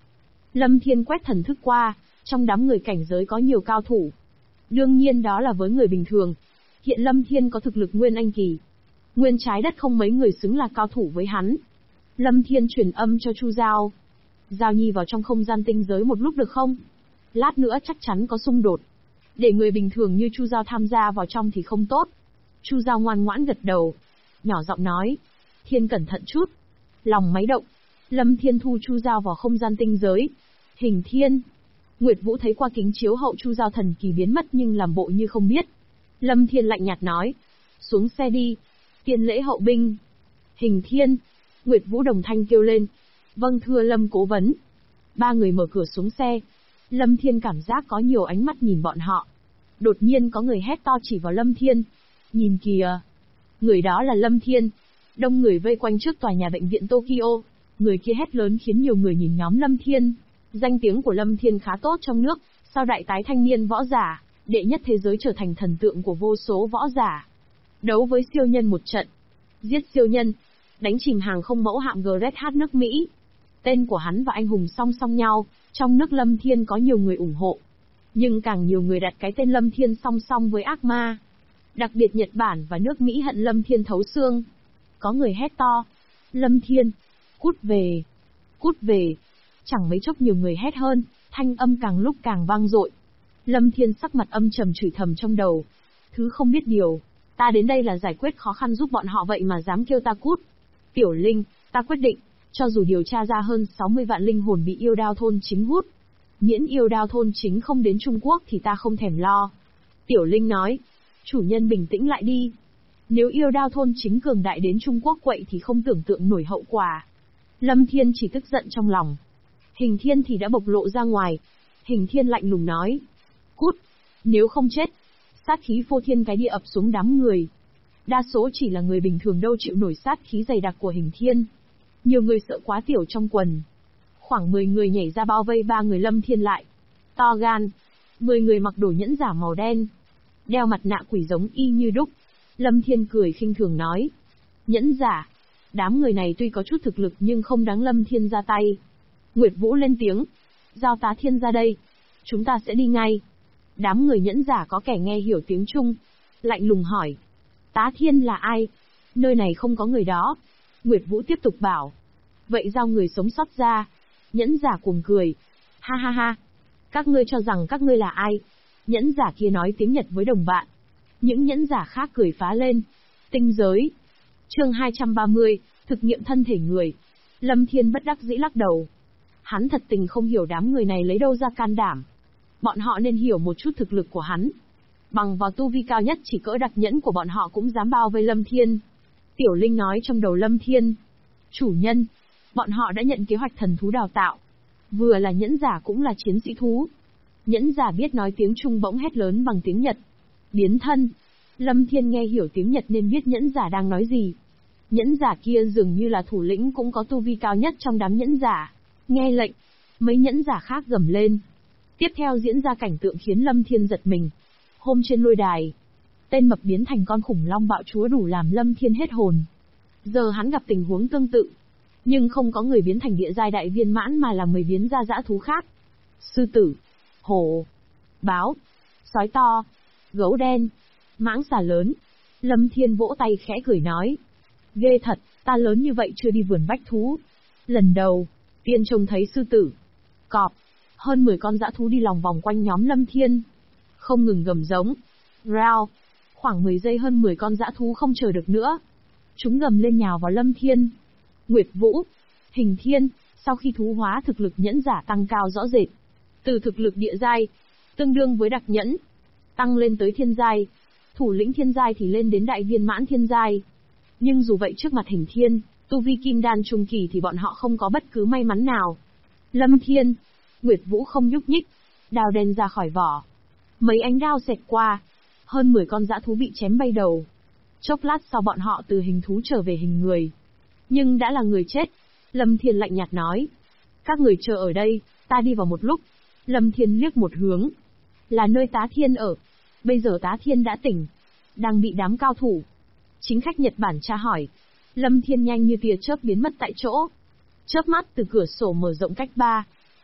Lâm Thiên quét thần thức qua, trong đám người cảnh giới có nhiều cao thủ. Đương nhiên đó là với người bình thường. Hiện Lâm Thiên có thực lực Nguyên Anh kỳ. Nguyên trái đất không mấy người xứng là cao thủ với hắn. Lâm Thiên truyền âm cho Chu Giao. Giao Nhi vào trong không gian tinh giới một lúc được không? Lát nữa chắc chắn có xung đột. Để người bình thường như Chu Giao tham gia vào trong thì không tốt. Chu Giao ngoan ngoãn gật đầu. Nhỏ giọng nói. Thiên cẩn thận chút. Lòng máy động. Lâm Thiên thu Chu Giao vào không gian tinh giới. Hình Thiên. Nguyệt Vũ thấy qua kính chiếu hậu Chu Giao thần kỳ biến mất nhưng làm bộ như không biết. Lâm Thiên lạnh nhạt nói. Xuống xe đi. Tiên lễ hậu binh. Hình Thiên. Nguyệt Vũ đồng thanh kêu lên. Vâng thưa Lâm cố vấn. Ba người mở cửa xuống xe. Lâm Thiên cảm giác có nhiều ánh mắt nhìn bọn họ. Đột nhiên có người hét to chỉ vào Lâm Thiên. Nhìn kìa. Người đó là Lâm Thiên. Đông người vây quanh trước tòa nhà bệnh viện Tokyo. Người kia hét lớn khiến nhiều người nhìn nhóm Lâm Thiên. Danh tiếng của Lâm Thiên khá tốt trong nước, sau đại tái thanh niên võ giả, đệ nhất thế giới trở thành thần tượng của vô số võ giả. Đấu với siêu nhân một trận. Giết siêu nhân. Đánh chìm hàng không mẫu hạm GRH nước Mỹ. Tên của hắn và anh hùng song song nhau, trong nước Lâm Thiên có nhiều người ủng hộ. Nhưng càng nhiều người đặt cái tên Lâm Thiên song song với ác ma. Đặc biệt Nhật Bản và nước Mỹ hận Lâm Thiên thấu xương. Có người hét to. Lâm Thiên. Cút về. Cút về. Chẳng mấy chốc nhiều người hét hơn, thanh âm càng lúc càng vang dội. Lâm Thiên sắc mặt âm trầm chửi thầm trong đầu. Thứ không biết điều. Ta đến đây là giải quyết khó khăn giúp bọn họ vậy mà dám kêu ta cút. Tiểu Linh, ta quyết định, cho dù điều tra ra hơn 60 vạn linh hồn bị yêu đao thôn chính hút. Miễn yêu đao thôn chính không đến Trung Quốc thì ta không thèm lo. Tiểu Linh nói. Chủ nhân bình tĩnh lại đi. Nếu yêu đao thôn chính cường đại đến Trung Quốc quậy thì không tưởng tượng nổi hậu quả. Lâm Thiên chỉ tức giận trong lòng. Hình Thiên thì đã bộc lộ ra ngoài. Hình Thiên lạnh lùng nói. Cút. Nếu không chết. Sát khí phô thiên cái địa ập xuống đám người. Đa số chỉ là người bình thường đâu chịu nổi sát khí dày đặc của Hình Thiên. Nhiều người sợ quá tiểu trong quần. Khoảng 10 người nhảy ra bao vây ba người Lâm Thiên lại. To gan. 10 người mặc đồ nhẫn giả màu đen. Đeo mặt nạ quỷ giống y như đúc. Lâm Thiên cười khinh thường nói. Nhẫn giả. Đám người này tuy có chút thực lực nhưng không đáng Lâm Thiên ra tay. Nguyệt Vũ lên tiếng. Giao tá Thiên ra đây. Chúng ta sẽ đi ngay. Đám người nhẫn giả có kẻ nghe hiểu tiếng Trung. Lạnh lùng hỏi. Tá Thiên là ai? Nơi này không có người đó. Nguyệt Vũ tiếp tục bảo. Vậy giao người sống sót ra. Nhẫn giả cuồng cười. Ha ha ha. Các ngươi cho rằng các ngươi là ai? Nhẫn giả kia nói tiếng Nhật với đồng bạn. Những nhẫn giả khác cười phá lên. Tinh giới. Chương 230, thực nghiệm thân thể người. Lâm Thiên bất đắc dĩ lắc đầu. Hắn thật tình không hiểu đám người này lấy đâu ra can đảm. Bọn họ nên hiểu một chút thực lực của hắn. Bằng vào tu vi cao nhất chỉ cỡ đặc nhẫn của bọn họ cũng dám bao vây Lâm Thiên. Tiểu Linh nói trong đầu Lâm Thiên. Chủ nhân, bọn họ đã nhận kế hoạch thần thú đào tạo. Vừa là nhẫn giả cũng là chiến sĩ thú. Nhẫn giả biết nói tiếng Trung bỗng hét lớn bằng tiếng Nhật. Biến thân. Lâm Thiên nghe hiểu tiếng Nhật nên biết nhẫn giả đang nói gì. Nhẫn giả kia dường như là thủ lĩnh cũng có tu vi cao nhất trong đám nhẫn giả. Nghe lệnh, mấy nhẫn giả khác gầm lên. Tiếp theo diễn ra cảnh tượng khiến Lâm Thiên giật mình. Hôm trên lôi đài, tên mập biến thành con khủng long bạo chúa đủ làm Lâm Thiên hết hồn. Giờ hắn gặp tình huống tương tự. Nhưng không có người biến thành địa giai đại viên mãn mà là 10 biến ra dã thú khác. Sư tử, hổ, báo, sói to, gấu đen, mãng xà lớn. Lâm Thiên vỗ tay khẽ cười nói. Ghê thật, ta lớn như vậy chưa đi vườn bách thú. Lần đầu, tiên trông thấy sư tử, cọp, hơn 10 con dã thú đi lòng vòng quanh nhóm Lâm Thiên. Không ngừng gầm giống. Rao. Khoảng 10 giây hơn 10 con dã thú không chờ được nữa. Chúng gầm lên nhào vào Lâm Thiên. Nguyệt Vũ, Hình Thiên, sau khi thú hóa thực lực nhẫn giả tăng cao rõ rệt. Từ thực lực địa giai, tương đương với đặc nhẫn, tăng lên tới thiên giai. Thủ lĩnh thiên giai thì lên đến đại viên mãn thiên giai. Nhưng dù vậy trước mặt Hình Thiên, tu vi kim đan trung kỳ thì bọn họ không có bất cứ may mắn nào. Lâm Thiên, Nguyệt Vũ không nhúc nhích, đao đen ra khỏi vỏ. Mấy ánh đao xẹt qua, hơn 10 con dã thú bị chém bay đầu. Chốc lát sau bọn họ từ hình thú trở về hình người. Nhưng đã là người chết. Lâm Thiên lạnh nhạt nói. Các người chờ ở đây, ta đi vào một lúc. Lâm Thiên liếc một hướng. Là nơi Tá Thiên ở. Bây giờ Tá Thiên đã tỉnh. Đang bị đám cao thủ. Chính khách Nhật Bản tra hỏi. Lâm Thiên nhanh như tia chớp biến mất tại chỗ. Chớp mắt từ cửa sổ mở rộng cách 3.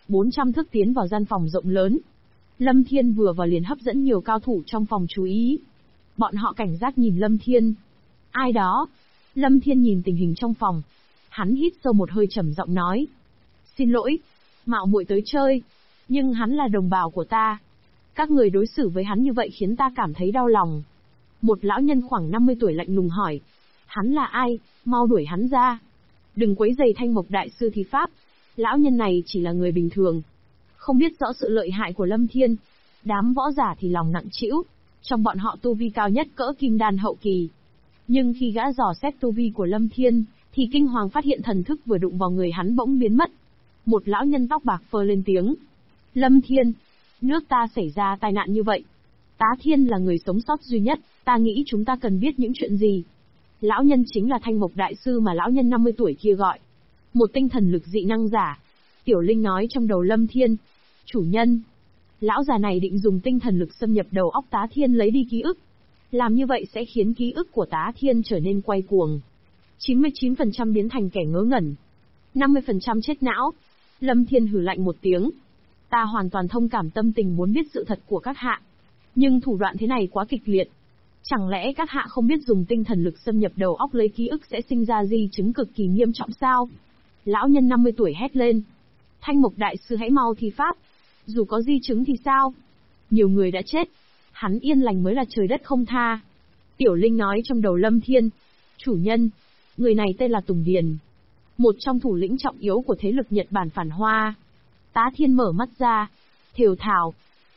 400 thước tiến vào gian phòng rộng lớn. Lâm Thiên vừa vào liền hấp dẫn nhiều cao thủ trong phòng chú ý. Bọn họ cảnh giác nhìn Lâm Thiên. Ai đó? Lâm Thiên nhìn tình hình trong phòng. Hắn hít sâu một hơi trầm giọng nói. Xin lỗi, mạo muội tới chơi. Nhưng hắn là đồng bào của ta. Các người đối xử với hắn như vậy khiến ta cảm thấy đau lòng. Một lão nhân khoảng 50 tuổi lạnh lùng hỏi. Hắn là ai? Mau đuổi hắn ra. Đừng quấy rầy Thanh Mộc đại sư thi pháp. Lão nhân này chỉ là người bình thường. Không biết rõ sự lợi hại của Lâm Thiên. Đám võ giả thì lòng nặng trĩu. Trong bọn họ tu vi cao nhất cỡ kim đan hậu kỳ. Nhưng khi gã dò xét tu vi của Lâm Thiên, thì kinh hoàng phát hiện thần thức vừa đụng vào người hắn bỗng biến mất. Một lão nhân tóc bạc phơ lên tiếng. Lâm Thiên, nước ta xảy ra tai nạn như vậy. Tá Thiên là người sống sót duy nhất, ta nghĩ chúng ta cần biết những chuyện gì. Lão nhân chính là Thanh Mộc đại sư mà lão nhân 50 tuổi kia gọi. Một tinh thần lực dị năng giả. Tiểu Linh nói trong đầu Lâm Thiên. Chủ nhân. Lão già này định dùng tinh thần lực xâm nhập đầu óc Tá Thiên lấy đi ký ức. Làm như vậy sẽ khiến ký ức của Tá Thiên trở nên quay cuồng. 99% biến thành kẻ ngớ ngẩn. 50% chết não. Lâm Thiên hừ lạnh một tiếng. Ta hoàn toàn thông cảm tâm tình muốn biết sự thật của các hạ. Nhưng thủ đoạn thế này quá kịch liệt. Chẳng lẽ các hạ không biết dùng tinh thần lực xâm nhập đầu óc lấy ký ức sẽ sinh ra di chứng cực kỳ nghiêm trọng sao? Lão nhân 50 tuổi hét lên. Thanh Mộc đại sư hãy mau thi pháp. Dù có di chứng thì sao? Nhiều người đã chết. Hắn yên lành mới là trời đất không tha. Tiểu Linh nói trong đầu Lâm Thiên. Chủ nhân. Người này tên là Tùng Điền. Một trong thủ lĩnh trọng yếu của thế lực Nhật Bản phản Hoa. Tá Thiên mở mắt ra. Thều thào.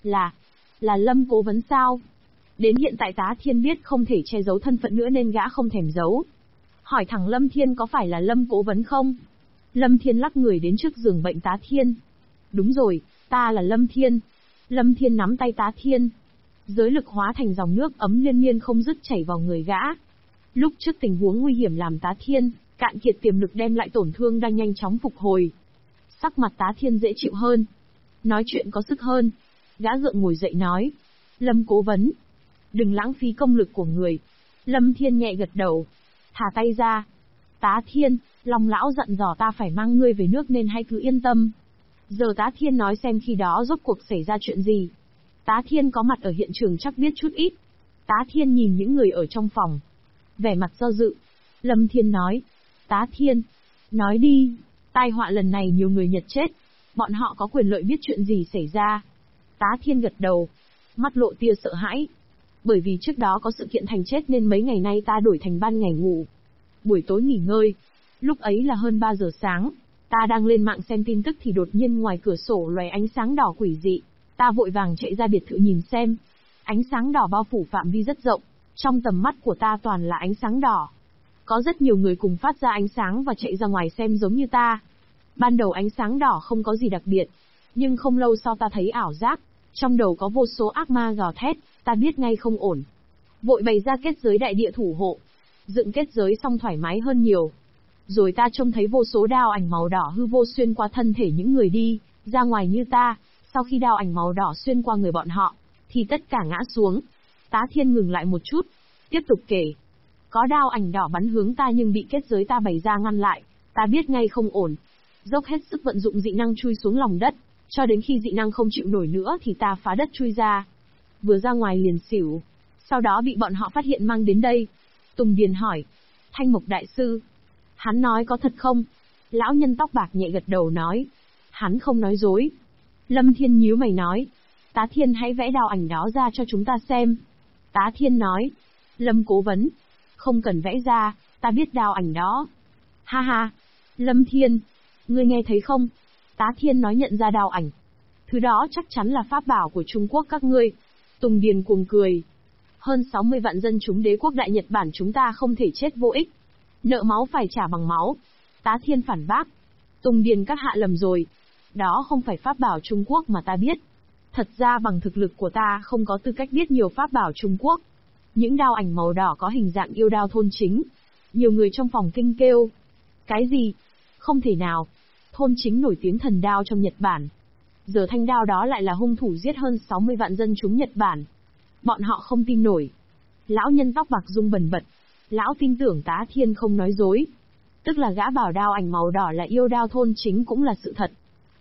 Là Lâm Cố Vấn sao? Đến hiện tại Tá Thiên biết không thể che giấu thân phận nữa nên gã không thèm giấu. Hỏi thẳng Lâm Thiên có phải là Lâm Cố Vấn không? Lâm Thiên lắc người đến trước giường bệnh Tá Thiên. Đúng rồi, ta là Lâm Thiên. Lâm Thiên nắm tay Tá Thiên. Giới lực hóa thành dòng nước ấm liên miên không dứt chảy vào người gã. Lúc trước tình huống nguy hiểm làm Tá Thiên cạn kiệt tiềm lực đem lại tổn thương đang nhanh chóng phục hồi. Sắc mặt Tá Thiên dễ chịu hơn. Nói chuyện có sức hơn. Gã gượng ngồi dậy nói. Lâm Cố Vấn. Đừng lãng phí công lực của người. Lâm Thiên nhẹ gật đầu. Thả tay ra. Tá Thiên, Long lão dặn dò ta phải mang ngươi về nước nên hãy cứ yên tâm. Giờ Tá Thiên nói xem khi đó rốt cuộc xảy ra chuyện gì. Tá Thiên có mặt ở hiện trường chắc biết chút ít. Tá Thiên nhìn những người ở trong phòng. Vẻ mặt do dự. Lâm Thiên nói. Tá Thiên, nói đi. Tai họa lần này nhiều người Nhật chết. Bọn họ có quyền lợi biết chuyện gì xảy ra. Tá Thiên gật đầu. Mắt lộ tia sợ hãi. Bởi vì trước đó có sự kiện thành chết nên mấy ngày nay ta đổi thành ban ngày ngủ. Buổi tối nghỉ ngơi. Lúc ấy là hơn 3 giờ sáng. Ta đang lên mạng xem tin tức thì đột nhiên ngoài cửa sổ lóe ánh sáng đỏ quỷ dị. Ta vội vàng chạy ra biệt thự nhìn xem. Ánh sáng đỏ bao phủ phạm vi rất rộng. Trong tầm mắt của ta toàn là ánh sáng đỏ. Có rất nhiều người cùng phát ra ánh sáng và chạy ra ngoài xem giống như ta. Ban đầu ánh sáng đỏ không có gì đặc biệt. Nhưng không lâu sau ta thấy ảo giác. Trong đầu có vô số ác ma gào thét, ta biết ngay không ổn. Vội bày ra kết giới đại địa thủ hộ. Dựng kết giới xong thoải mái hơn nhiều. Rồi ta trông thấy vô số đao ảnh màu đỏ hư vô xuyên qua thân thể những người đi ra ngoài như ta. Sau khi đao ảnh màu đỏ xuyên qua người bọn họ, thì tất cả ngã xuống. Tá Thiên ngừng lại một chút, tiếp tục kể. Có đao ảnh đỏ bắn hướng ta nhưng bị kết giới ta bày ra ngăn lại. Ta biết ngay không ổn. Dốc hết sức vận dụng dị năng chui xuống lòng đất. Cho đến khi dị năng không chịu nổi nữa thì ta phá đất chui ra. Vừa ra ngoài liền xỉu. Sau đó bị bọn họ phát hiện mang đến đây. Tùng Điền hỏi. Thanh Mộc đại sư. Hắn nói có thật không? Lão nhân tóc bạc nhẹ gật đầu nói. Hắn không nói dối. Lâm Thiên nhíu mày nói. Tá Thiên hãy vẽ đao ảnh đó ra cho chúng ta xem. Tá Thiên nói. Lâm Cố Vấn. Không cần vẽ ra, ta biết đao ảnh đó. Ha ha. Lâm Thiên. Ngươi nghe thấy không? Tá Thiên nói nhận ra đao ảnh. Thứ đó chắc chắn là pháp bảo của Trung Quốc các ngươi. Tùng Điền cuồng cười. Hơn 60 vạn dân chúng đế quốc Đại Nhật Bản chúng ta không thể chết vô ích. Nợ máu phải trả bằng máu. Tá Thiên phản bác. Tùng Điền các hạ lầm rồi. Đó không phải pháp bảo Trung Quốc mà ta biết. Thật ra bằng thực lực của ta không có tư cách biết nhiều pháp bảo Trung Quốc. Những đao ảnh màu đỏ có hình dạng yêu đao thôn chính. Nhiều người trong phòng kinh kêu. Cái gì? Không thể nào. Thôn chính nổi tiếng thần đao trong Nhật Bản. Giờ thanh đao đó lại là hung thủ giết hơn 60 vạn dân chúng Nhật Bản. Bọn họ không tin nổi. Lão nhân tóc bạc rung bần bật. Lão tin tưởng Tá Thiên không nói dối. Tức là gã bảo đao ảnh màu đỏ là yêu đao thôn chính cũng là sự thật.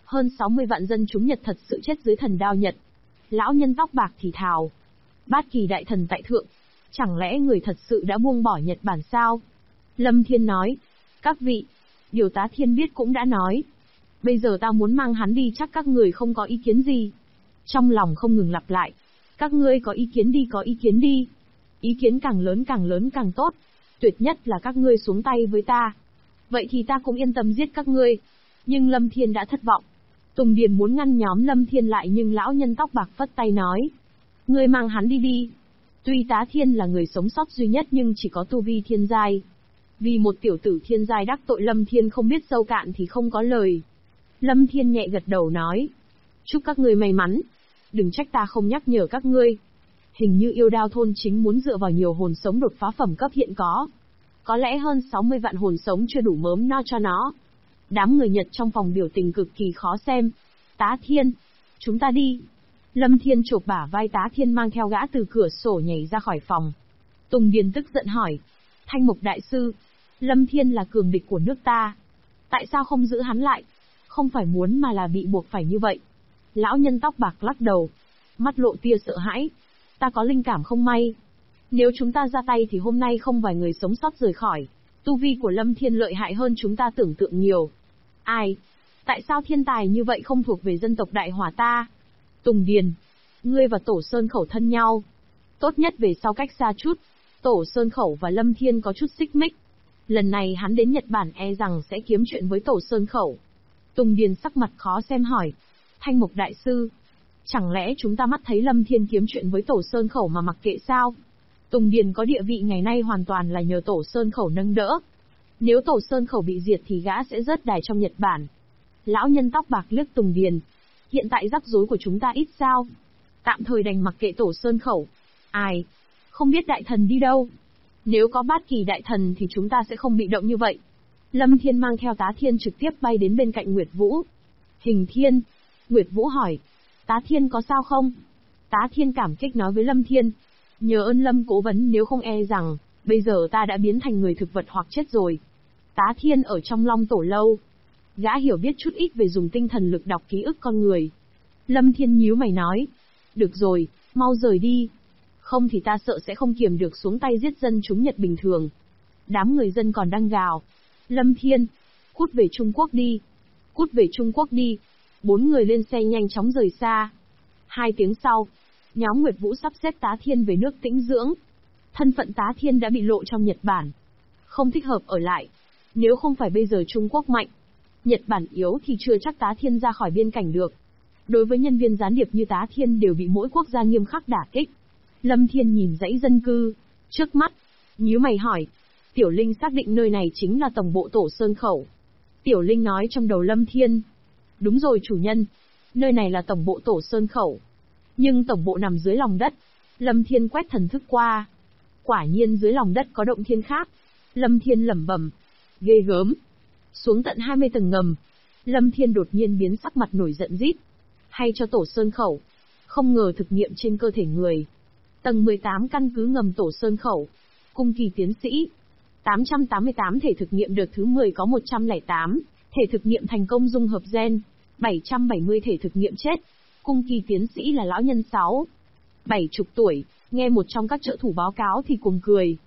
Hơn 60 vạn dân chúng Nhật thật sự chết dưới thần đao Nhật. Lão nhân tóc bạc thì thào. Bát kỳ đại thần tại thượng. Chẳng lẽ người thật sự đã buông bỏ Nhật Bản sao? Lâm Thiên nói. Các vị, điều tá Thiên biết cũng đã nói. Bây giờ ta muốn mang hắn đi, chắc các người không có ý kiến gì. Trong lòng không ngừng lặp lại. Các ngươi có ý kiến đi, có ý kiến đi. Ý kiến càng lớn càng tốt. Tuyệt nhất là các ngươi xuống tay với ta. Vậy thì ta cũng yên tâm giết các ngươi. Nhưng Lâm Thiên đã thất vọng. Tùng Điền muốn ngăn nhóm Lâm Thiên lại nhưng lão nhân tóc bạc phất tay nói. Ngươi mang hắn đi đi. Tuy tá Thiên là người sống sót duy nhất nhưng chỉ có tu vi thiên giai. Vì một tiểu tử thiên giai đắc tội Lâm Thiên không biết sâu cạn thì không có lời. Lâm Thiên nhẹ gật đầu nói. Chúc các ngươi may mắn. Đừng trách ta không nhắc nhở các ngươi. Hình như yêu đao thôn chính muốn dựa vào nhiều hồn sống đột phá phẩm cấp hiện có. Có lẽ hơn 60 vạn hồn sống chưa đủ mớm no cho nó. Đám người Nhật trong phòng biểu tình cực kỳ khó xem. Tá Thiên, chúng ta đi. Lâm Thiên chộp bả vai tá Thiên mang theo gã từ cửa sổ nhảy ra khỏi phòng. Tùng Điền tức giận hỏi. Thanh Mục đại sư, Lâm Thiên là cường địch của nước ta. Tại sao không giữ hắn lại? Không phải muốn mà là bị buộc phải như vậy. Lão nhân tóc bạc lắc đầu. Mắt lộ tia sợ hãi. Ta có linh cảm không may. Nếu chúng ta ra tay thì hôm nay không vài người sống sót rời khỏi. Tu vi của Lâm Thiên lợi hại hơn chúng ta tưởng tượng nhiều. Ai? Tại sao thiên tài như vậy không thuộc về dân tộc Đại Hỏa ta? Tùng Điền, ngươi và Tổ Sơn Khẩu thân nhau. Tốt nhất về sau cách xa chút. Tổ Sơn Khẩu và Lâm Thiên có chút xích mích. Lần này hắn đến Nhật Bản e rằng sẽ kiếm chuyện với Tổ Sơn Khẩu. Tùng Điền sắc mặt khó xem hỏi. Thanh Mục đại sư, chẳng lẽ chúng ta mắt thấy Lâm Thiên kiếm chuyện với Tổ Sơn Khẩu mà mặc kệ sao? Tùng Điền có địa vị ngày nay hoàn toàn là nhờ Tổ Sơn Khẩu nâng đỡ. Nếu Tổ Sơn Khẩu bị diệt thì gã sẽ rớt đài trong Nhật Bản. Lão nhân tóc bạc liếc Tùng Điền. Hiện tại rắc rối của chúng ta ít sao? Tạm thời đành mặc kệ Tổ Sơn Khẩu. Ai? Không biết đại thần đi đâu? Nếu có bát kỳ đại thần thì chúng ta sẽ không bị động như vậy. Lâm Thiên mang theo tá Thiên trực tiếp bay đến bên cạnh Nguyệt Vũ. Hình Thiên. Nguyệt Vũ hỏi. Tá Thiên có sao không? Tá Thiên cảm kích nói với Lâm Thiên. Nhờ ơn Lâm cố vấn, nếu không e rằng, bây giờ ta đã biến thành người thực vật hoặc chết rồi. Tá Thiên ở trong Long Tổ lâu. Gã hiểu biết chút ít về dùng tinh thần lực đọc ký ức con người. Lâm Thiên nhíu mày nói. Được rồi, mau rời đi. Không thì ta sợ sẽ không kiềm được xuống tay giết dân chúng Nhật bình thường. Đám người dân còn đang gào. Lâm Thiên, cút về Trung Quốc đi. Cút về Trung Quốc đi. 4 người lên xe nhanh chóng rời xa. 2 tiếng sau, nhóm Nguyệt Vũ sắp xếp tá Thiên về nước tĩnh dưỡng. Thân phận tá Thiên đã bị lộ trong Nhật Bản. Không thích hợp ở lại. Nếu không phải bây giờ Trung Quốc mạnh, Nhật Bản yếu thì chưa chắc tá Thiên ra khỏi biên cảnh được. Đối với nhân viên gián điệp như tá Thiên đều bị mỗi quốc gia nghiêm khắc đả kích. Lâm Thiên nhìn dãy dân cư trước mắt, nhíu mày hỏi. Tiểu Linh xác định nơi này chính là tổng bộ Tổ Sơn Khẩu. Tiểu Linh nói trong đầu Lâm Thiên. Đúng rồi chủ nhân, nơi này là tổng bộ Tổ Sơn Khẩu. Nhưng tổng bộ nằm dưới lòng đất. Lâm Thiên quét thần thức qua. Quả nhiên dưới lòng đất có động thiên khác. Lâm Thiên lẩm bẩm. Ghê gớm. Xuống tận 20 tầng ngầm. Lâm Thiên đột nhiên biến sắc mặt nổi giận rít. Hay cho Tổ Sơn Khẩu. Không ngờ thực nghiệm trên cơ thể người. Tầng 18 căn cứ ngầm Tổ Sơn Khẩu. Cung kỳ tiến sĩ. 888 thể thực nghiệm đợt thứ 10 có 108. Thể thực nghiệm thành công dung hợp gen. 770 thể thực nghiệm chết. Cung kỳ tiến sĩ là lão nhân 70 tuổi, nghe một trong các trợ thủ báo cáo thì cuồng cười.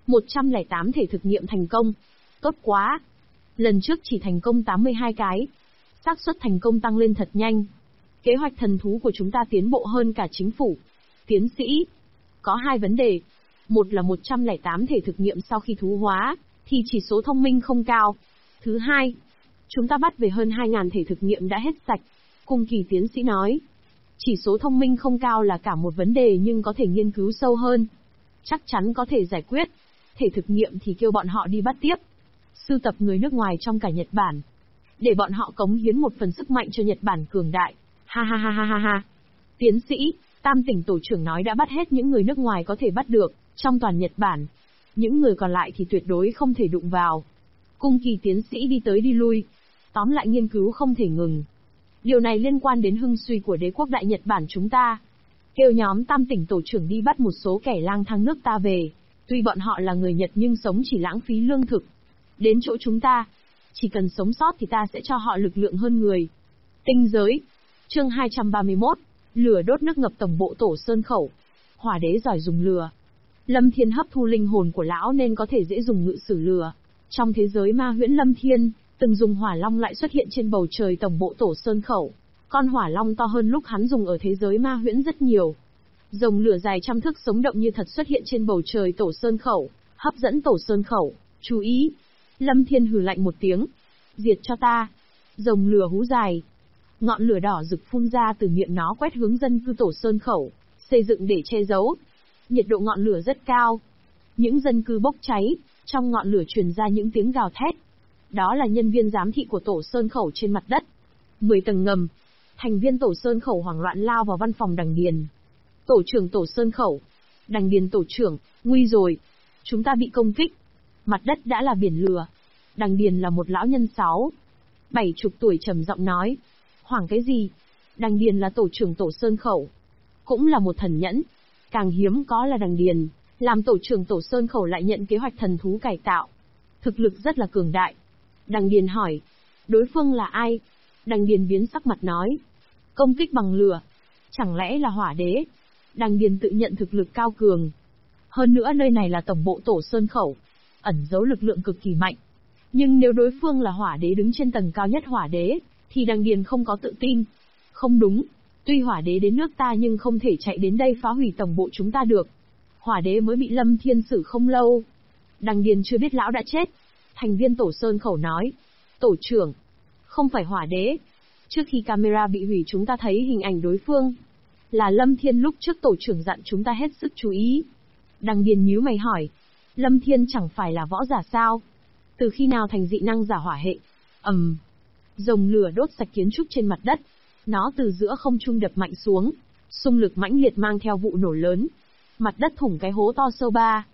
108 thể thực nghiệm thành công. Tốt quá. Lần trước chỉ thành công 82 cái. xác suất thành công tăng lên thật nhanh. Kế hoạch thần thú của chúng ta tiến bộ hơn cả chính phủ. Tiến sĩ, có 2 vấn đề. Một là 108 thể thực nghiệm sau khi thú hóa, thì chỉ số thông minh không cao. Thứ hai, chúng ta bắt về hơn 2.000 thể thực nghiệm đã hết sạch. Cung kỳ tiến sĩ nói, chỉ số thông minh không cao là cả một vấn đề nhưng có thể nghiên cứu sâu hơn. Chắc chắn có thể giải quyết. Thể thực nghiệm thì kêu bọn họ đi bắt tiếp. Sưu tập người nước ngoài trong cả Nhật Bản. Để bọn họ cống hiến một phần sức mạnh cho Nhật Bản cường đại. Ha ha ha ha ha ha. Tiến sĩ, Tam tỉnh tổ trưởng nói đã bắt hết những người nước ngoài có thể bắt được, trong toàn Nhật Bản. Những người còn lại thì tuyệt đối không thể đụng vào. Cung kỳ tiến sĩ đi tới đi lui. Tóm lại nghiên cứu không thể ngừng. Điều này liên quan đến hưng suy của đế quốc Đại Nhật Bản chúng ta. Kêu nhóm Tam tỉnh tổ trưởng đi bắt một số kẻ lang thang nước ta về. Tuy bọn họ là người Nhật nhưng sống chỉ lãng phí lương thực. Đến chỗ chúng ta, chỉ cần sống sót thì ta sẽ cho họ lực lượng hơn người. Tinh giới. Chương 231. Lửa đốt nước ngập tổng bộ Tổ Sơn Khẩu. Hỏa đế giỏi dùng lửa. Lâm Thiên hấp thu linh hồn của lão nên có thể dễ dùng ngự sử lửa. Trong thế giới ma huyễn Lâm Thiên, từng dùng hỏa long lại xuất hiện trên bầu trời tổng bộ Tổ Sơn Khẩu. Con hỏa long to hơn lúc hắn dùng ở thế giới ma huyễn rất nhiều. Rồng lửa dài trăm thước sống động như thật xuất hiện trên bầu trời Tổ Sơn Khẩu, hấp dẫn Tổ Sơn Khẩu. Chú ý! Lâm Thiên hừ lạnh một tiếng. Diệt cho ta! Rồng lửa hú dài. Ngọn lửa đỏ rực phun ra từ miệng nó quét hướng dân cư Tổ Sơn Khẩu, xây dựng để che giấu. Nhiệt độ ngọn lửa rất cao. Những dân cư bốc cháy, trong ngọn lửa truyền ra những tiếng gào thét. Đó là nhân viên giám thị của Tổ Sơn Khẩu trên mặt đất. 10 tầng ngầm. Thành viên Tổ Sơn Khẩu hoảng loạn lao vào văn phòng Đằng Điền. Tổ trưởng Tổ Sơn Khẩu. Đằng Điền tổ trưởng, nguy rồi. Chúng ta bị công kích. Mặt đất đã là biển lửa. Đằng Điền là một lão nhân 70 tuổi trầm giọng nói. Hoảng cái gì? Đằng Điền là tổ trưởng Tổ Sơn Khẩu. Cũng là một thần nhẫn. Càng hiếm có là Đằng Điền, làm tổ trưởng Tổ Sơn Khẩu lại nhận kế hoạch thần thú cải tạo. Thực lực rất là cường đại. Đằng Điền hỏi. Đối phương là ai? Đằng Điền biến sắc mặt nói. Công kích bằng lửa. Chẳng lẽ là hỏa đế? Đằng Điền tự nhận thực lực cao cường. Hơn nữa nơi này là tổng bộ Tổ Sơn Khẩu, ẩn giấu lực lượng cực kỳ mạnh. Nhưng nếu đối phương là hỏa đế đứng trên tầng cao nhất hỏa đế, thì Đằng Điền không có tự tin. Không đúng, tuy hỏa đế đến nước ta nhưng không thể chạy đến đây phá hủy tổng bộ chúng ta được. Hỏa đế mới bị Lâm Thiên xử không lâu. Đằng Điền chưa biết lão đã chết. Thành viên Tổ Sơn Khẩu nói. Tổ trưởng, không phải hỏa đế. Trước khi camera bị hủy chúng ta thấy hình ảnh đối phương. Là Lâm Thiên, lúc trước tổ trưởng dặn chúng ta hết sức chú ý. Đằng Điền nhíu mày hỏi. Lâm Thiên chẳng phải là võ giả sao? Từ khi nào thành dị năng giả hỏa hệ? Rồng lửa đốt sạch kiến trúc trên mặt đất. Nó từ giữa không trung đập mạnh xuống. Xung lực mãnh liệt mang theo vụ nổ lớn. Mặt đất thủng cái hố to sâu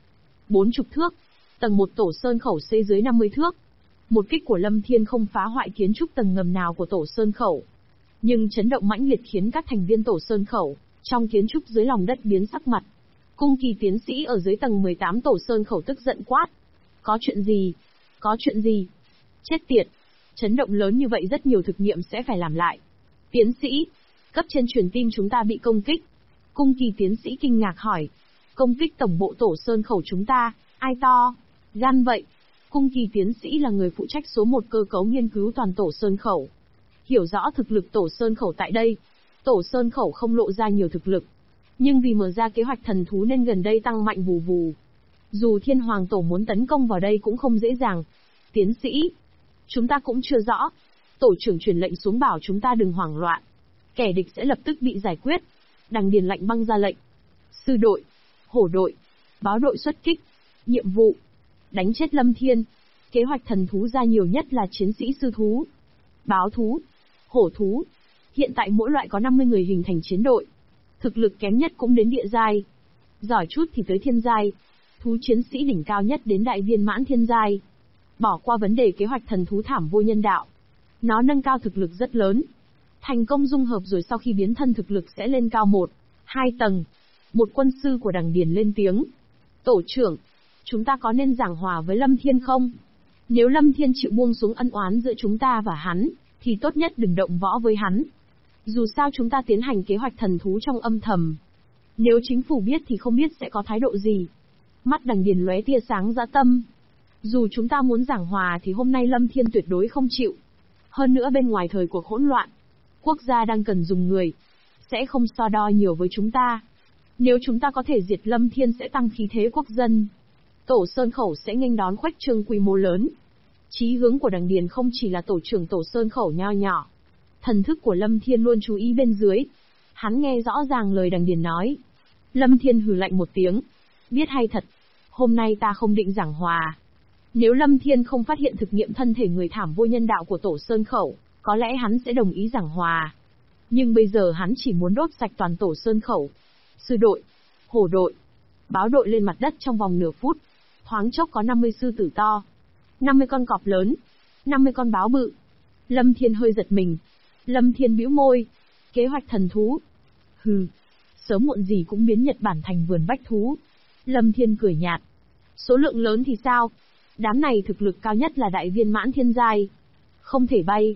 40 thước. Tầng 1 Tổ Sơn Khẩu xây dưới 50 thước. Một kích của Lâm Thiên không phá hoại kiến trúc tầng ngầm nào của Tổ Sơn Khẩu. Nhưng chấn động mãnh liệt khiến các thành viên Tổ Sơn Khẩu trong kiến trúc dưới lòng đất biến sắc mặt. Cung Kỳ tiến sĩ ở dưới tầng 18 Tổ Sơn Khẩu tức giận quát. Có chuyện gì? Có chuyện gì? Chết tiệt! Chấn động lớn như vậy rất nhiều thực nghiệm sẽ phải làm lại. Tiến sĩ! Cấp trên truyền tin chúng ta bị công kích. Cung Kỳ tiến sĩ kinh ngạc hỏi. Công kích tổng bộ Tổ Sơn Khẩu chúng ta, ai to gan vậy? Cung Kỳ tiến sĩ là người phụ trách số 1 cơ cấu nghiên cứu toàn Tổ Sơn Khẩu. Hiểu rõ thực lực Tổ Sơn Khẩu tại đây. Tổ Sơn Khẩu không lộ ra nhiều thực lực. Nhưng vì mở ra kế hoạch thần thú nên gần đây tăng mạnh vù vù. Dù Thiên Hoàng Tổ muốn tấn công vào đây cũng không dễ dàng. Tiến sĩ, chúng ta cũng chưa rõ. Tổ trưởng truyền lệnh xuống bảo chúng ta đừng hoảng loạn. Kẻ địch sẽ lập tức bị giải quyết. Đằng Điền lạnh băng ra lệnh. Sư đội, hổ đội, báo đội xuất kích. Nhiệm vụ, đánh chết Lâm Thiên. Kế hoạch thần thú ra nhiều nhất là chiến sĩ sư thú, báo thú, hổ thú. Hiện tại mỗi loại có 50 người hình thành chiến đội. Thực lực kém nhất cũng đến địa giai. Giỏi chút thì tới thiên giai. Thú chiến sĩ đỉnh cao nhất đến đại viên mãn thiên giai. Bỏ qua vấn đề kế hoạch thần thú thảm vô nhân đạo. Nó nâng cao thực lực rất lớn. Thành công dung hợp rồi sau khi biến thân thực lực sẽ lên cao 1-2 tầng. Một quân sư của Đằng Điền lên tiếng. Tổ trưởng, chúng ta có nên giảng hòa với Lâm Thiên không? Nếu Lâm Thiên chịu buông xuống ân oán giữa chúng ta và hắn, thì tốt nhất đừng động võ với hắn. Dù sao chúng ta tiến hành kế hoạch thần thú trong âm thầm. Nếu chính phủ biết thì không biết sẽ có thái độ gì. Mắt Đằng Điền lóe tia sáng dã tâm. Dù chúng ta muốn giảng hòa thì hôm nay Lâm Thiên tuyệt đối không chịu. Hơn nữa bên ngoài thời cuộc hỗn loạn, quốc gia đang cần dùng người, sẽ không so đo nhiều với chúng ta. Nếu chúng ta có thể diệt Lâm Thiên sẽ tăng khí thế quốc dân. Tổ Sơn Khẩu sẽ nghênh đón khuếch trương quy mô lớn. Chí hướng của Đằng Điền không chỉ là tổ trưởng Tổ Sơn Khẩu nho nhỏ. Thần thức của Lâm Thiên luôn chú ý bên dưới. Hắn nghe rõ ràng lời Đằng Điền nói. Lâm Thiên hừ lạnh một tiếng. Biết hay thật, hôm nay ta không định giảng hòa. Nếu Lâm Thiên không phát hiện thực nghiệm thân thể người thảm vô nhân đạo của Tổ Sơn Khẩu, có lẽ hắn sẽ đồng ý giảng hòa. Nhưng bây giờ hắn chỉ muốn đốt sạch toàn Tổ Sơn Khẩu. Sư đội, hổ đội, báo đội lên mặt đất trong vòng nửa phút. Thoáng chốc có 50 sư tử to, 50 con cọp lớn, 50 con báo bự. Lâm Thiên hơi giật mình. Lâm Thiên bĩu môi. Kế hoạch thần thú. Hừ, sớm muộn gì cũng biến Nhật Bản thành vườn bách thú. Lâm Thiên cười nhạt. Số lượng lớn thì sao? Đám này thực lực cao nhất là đại viên mãn thiên giai. Không thể bay,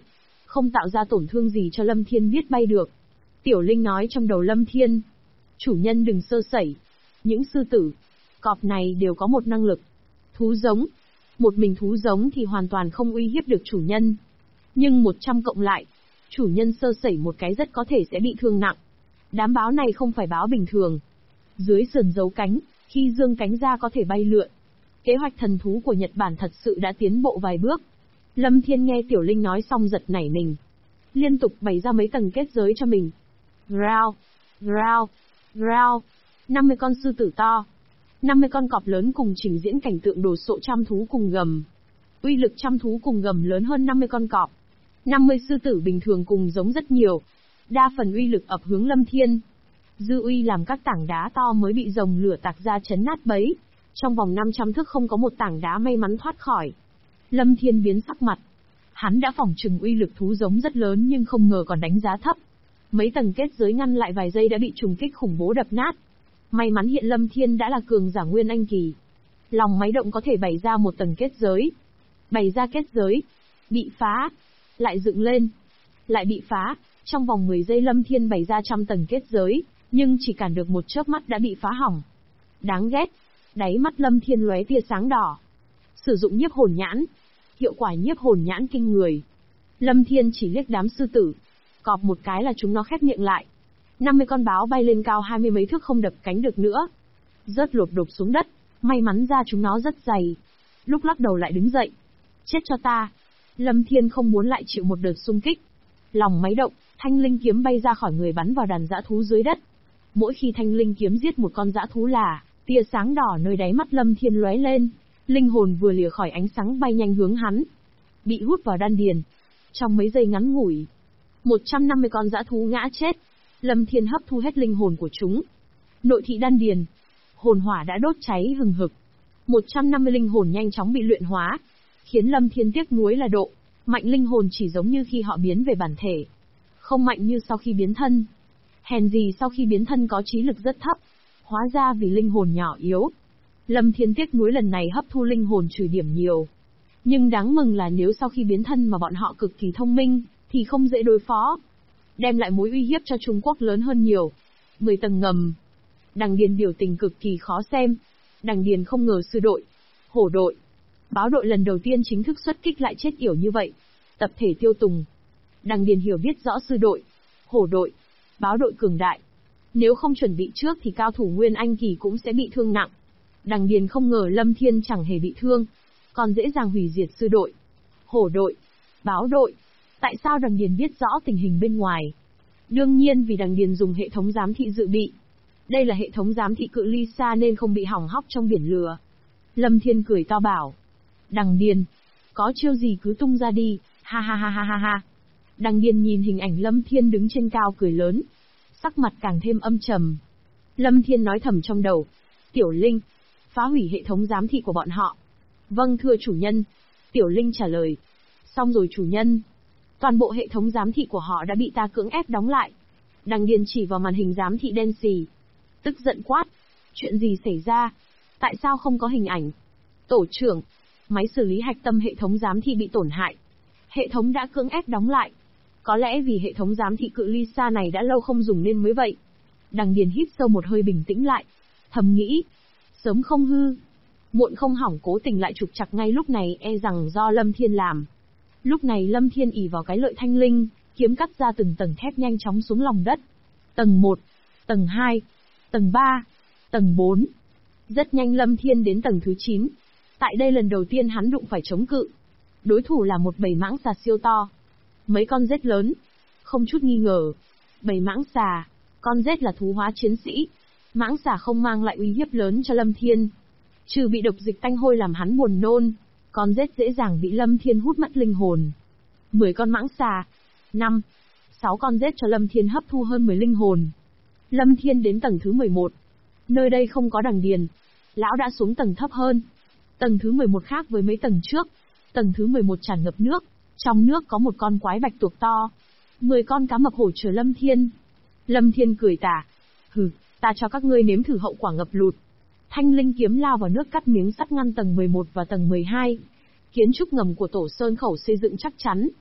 không tạo ra tổn thương gì cho Lâm Thiên biết bay được. Tiểu Linh nói trong đầu Lâm Thiên. Chủ nhân đừng sơ sẩy. Những sư tử, cọp này đều có một năng lực. Thú giống. Một mình thú giống thì hoàn toàn không uy hiếp được chủ nhân. Nhưng 100 cộng lại, chủ nhân sơ sẩy một cái rất có thể sẽ bị thương nặng. Đám báo này không phải báo bình thường. Dưới sườn giấu cánh, khi dương cánh ra có thể bay lượn. Kế hoạch thần thú của Nhật Bản thật sự đã tiến bộ vài bước. Lâm Thiên nghe Tiểu Linh nói xong giật nảy mình. Liên tục bày ra mấy tầng kết giới cho mình. Rao, rao, rao. 50 con sư tử to. 50 con cọp lớn cùng trình diễn cảnh tượng đồ sộ trăm thú cùng gầm. Uy lực trăm thú cùng gầm lớn hơn 50 con cọp. 50 sư tử bình thường cùng giống rất nhiều. Đa phần uy lực ập hướng Lâm Thiên. Dư uy làm các tảng đá to mới bị rồng lửa tạc ra chấn nát bấy. Trong vòng 500 thước không có một tảng đá may mắn thoát khỏi. Lâm Thiên biến sắc mặt. Hắn đã phỏng chừng uy lực thú giống rất lớn nhưng không ngờ còn đánh giá thấp. Mấy tầng kết giới ngăn lại vài giây đã bị trùng kích khủng bố đập nát. May mắn hiện Lâm Thiên đã là cường giả Nguyên Anh kỳ. Lòng máy động có thể bày ra một tầng kết giới. Bày ra kết giới. Bị phá. Lại dựng lên. Lại bị phá. Trong vòng 10 giây Lâm Thiên bày ra trăm tầng kết giới, nhưng chỉ cản được một chớp mắt đã bị phá hỏng. Đáng ghét. Đáy mắt Lâm Thiên lóe tia sáng đỏ. Sử dụng nhiếp hồn nhãn. Hiệu quả nhiếp hồn nhãn kinh người. Lâm Thiên chỉ liếc đám sư tử. Cọp một cái là chúng nó khép miệng lại. 50 con báo bay lên cao 20 mấy thước không đập cánh được nữa. Rớt lột đột xuống đất. May mắn ra chúng nó rất dày. Lúc lắc đầu lại đứng dậy. Chết cho ta. Lâm Thiên không muốn lại chịu một đợt xung kích. Lòng máy động, thanh linh kiếm bay ra khỏi người bắn vào đàn dã thú dưới đất. Mỗi khi thanh linh kiếm giết một con dã thú là, tia sáng đỏ nơi đáy mắt Lâm Thiên lóe lên. Linh hồn vừa lìa khỏi ánh sáng bay nhanh hướng hắn. Bị hút vào đan điền. Trong mấy giây ngắn ngủi, 150 con dã thú ngã chết. Lâm Thiên hấp thu hết linh hồn của chúng. Nội thị đan điền. Hồn hỏa đã đốt cháy hừng hực. 150 linh hồn nhanh chóng bị luyện hóa. Khiến Lâm Thiên tiếc nuối là độ mạnh linh hồn chỉ giống như khi họ biến về bản thể. Không mạnh như sau khi biến thân. Hèn gì sau khi biến thân có trí lực rất thấp. Hóa ra vì linh hồn nhỏ yếu. Lâm Thiên tiếc nuối lần này hấp thu linh hồn trừ điểm nhiều. Nhưng đáng mừng là nếu sau khi biến thân mà bọn họ cực kỳ thông minh, thì không dễ đối phó. Đem lại mối uy hiếp cho Trung Quốc lớn hơn nhiều. 10 tầng ngầm. Đằng Điền biểu tình cực kỳ khó xem. Đằng Điền không ngờ sư đội, hổ đội, báo đội lần đầu tiên chính thức xuất kích lại chết yểu như vậy. Tập thể tiêu tùng. Đằng Điền hiểu biết rõ sư đội, hổ đội, báo đội cường đại. Nếu không chuẩn bị trước thì cao thủ Nguyên Anh kỳ cũng sẽ bị thương nặng. Đằng Điền không ngờ Lâm Thiên chẳng hề bị thương, còn dễ dàng hủy diệt sư đội, hổ đội, báo đội. Tại sao Đằng Điền biết rõ tình hình bên ngoài? Đương nhiên vì Đằng Điền dùng hệ thống giám thị dự bị. Đây là hệ thống giám thị cự ly xa nên không bị hỏng hóc trong biển lửa. Lâm Thiên cười to bảo. Đằng Điền, có chiêu gì cứ tung ra đi, ha ha ha ha ha ha. Đằng Điền nhìn hình ảnh Lâm Thiên đứng trên cao cười lớn. Sắc mặt càng thêm âm trầm. Lâm Thiên nói thầm trong đầu. Tiểu Linh, phá hủy hệ thống giám thị của bọn họ. Vâng thưa chủ nhân. Tiểu Linh trả lời. Xong rồi chủ nhân. Toàn bộ hệ thống giám thị của họ đã bị ta cưỡng ép đóng lại. Đằng Điền chỉ vào màn hình giám thị đen xì. Tức giận quát. Chuyện gì xảy ra? Tại sao không có hình ảnh? Tổ trưởng, máy xử lý hạch tâm hệ thống giám thị bị tổn hại. Hệ thống đã cưỡng ép đóng lại. Có lẽ vì hệ thống giám thị cự ly xa này đã lâu không dùng nên mới vậy. Đằng Điền hít sâu một hơi bình tĩnh lại. Thầm nghĩ. Sớm không hư, muộn không hỏng, cố tình lại trục trặc ngay lúc này e rằng do Lâm Thiên làm. Lúc này Lâm Thiên ỷ vào cái lợi thanh linh, kiếm cắt ra từng tầng thép nhanh chóng xuống lòng đất. Tầng 1, tầng 2, tầng 3, tầng 4. Rất nhanh Lâm Thiên đến tầng thứ 9. Tại đây lần đầu tiên hắn đụng phải chống cự. Đối thủ là một bầy mãng xà siêu to. Mấy con rết lớn. Không chút nghi ngờ. Bầy mãng xà. Con rết là thú hóa chiến sĩ. Mãng xà không mang lại uy hiếp lớn cho Lâm Thiên. Trừ bị độc dịch tanh hôi làm hắn buồn nôn. Con rết dễ dàng bị Lâm Thiên hút mất linh hồn. 10 con mãng xà. 5, 6 con rết cho Lâm Thiên hấp thu hơn 10 linh hồn. Lâm Thiên đến tầng thứ 11. Nơi đây không có Đằng Điền. Lão đã xuống tầng thấp hơn. Tầng thứ 11 khác với mấy tầng trước. Tầng thứ 11 tràn ngập nước. Trong nước có một con quái bạch tuộc to. 10 con cá mập hổ chờ Lâm Thiên. Lâm Thiên cười tà. Hừ, ta cho các ngươi nếm thử hậu quả ngập lụt. Thanh linh kiếm lao vào nước cắt miếng sắt ngăn tầng 11 và tầng 12. Kiến trúc ngầm của Tổ Sơn Khẩu xây dựng chắc chắn.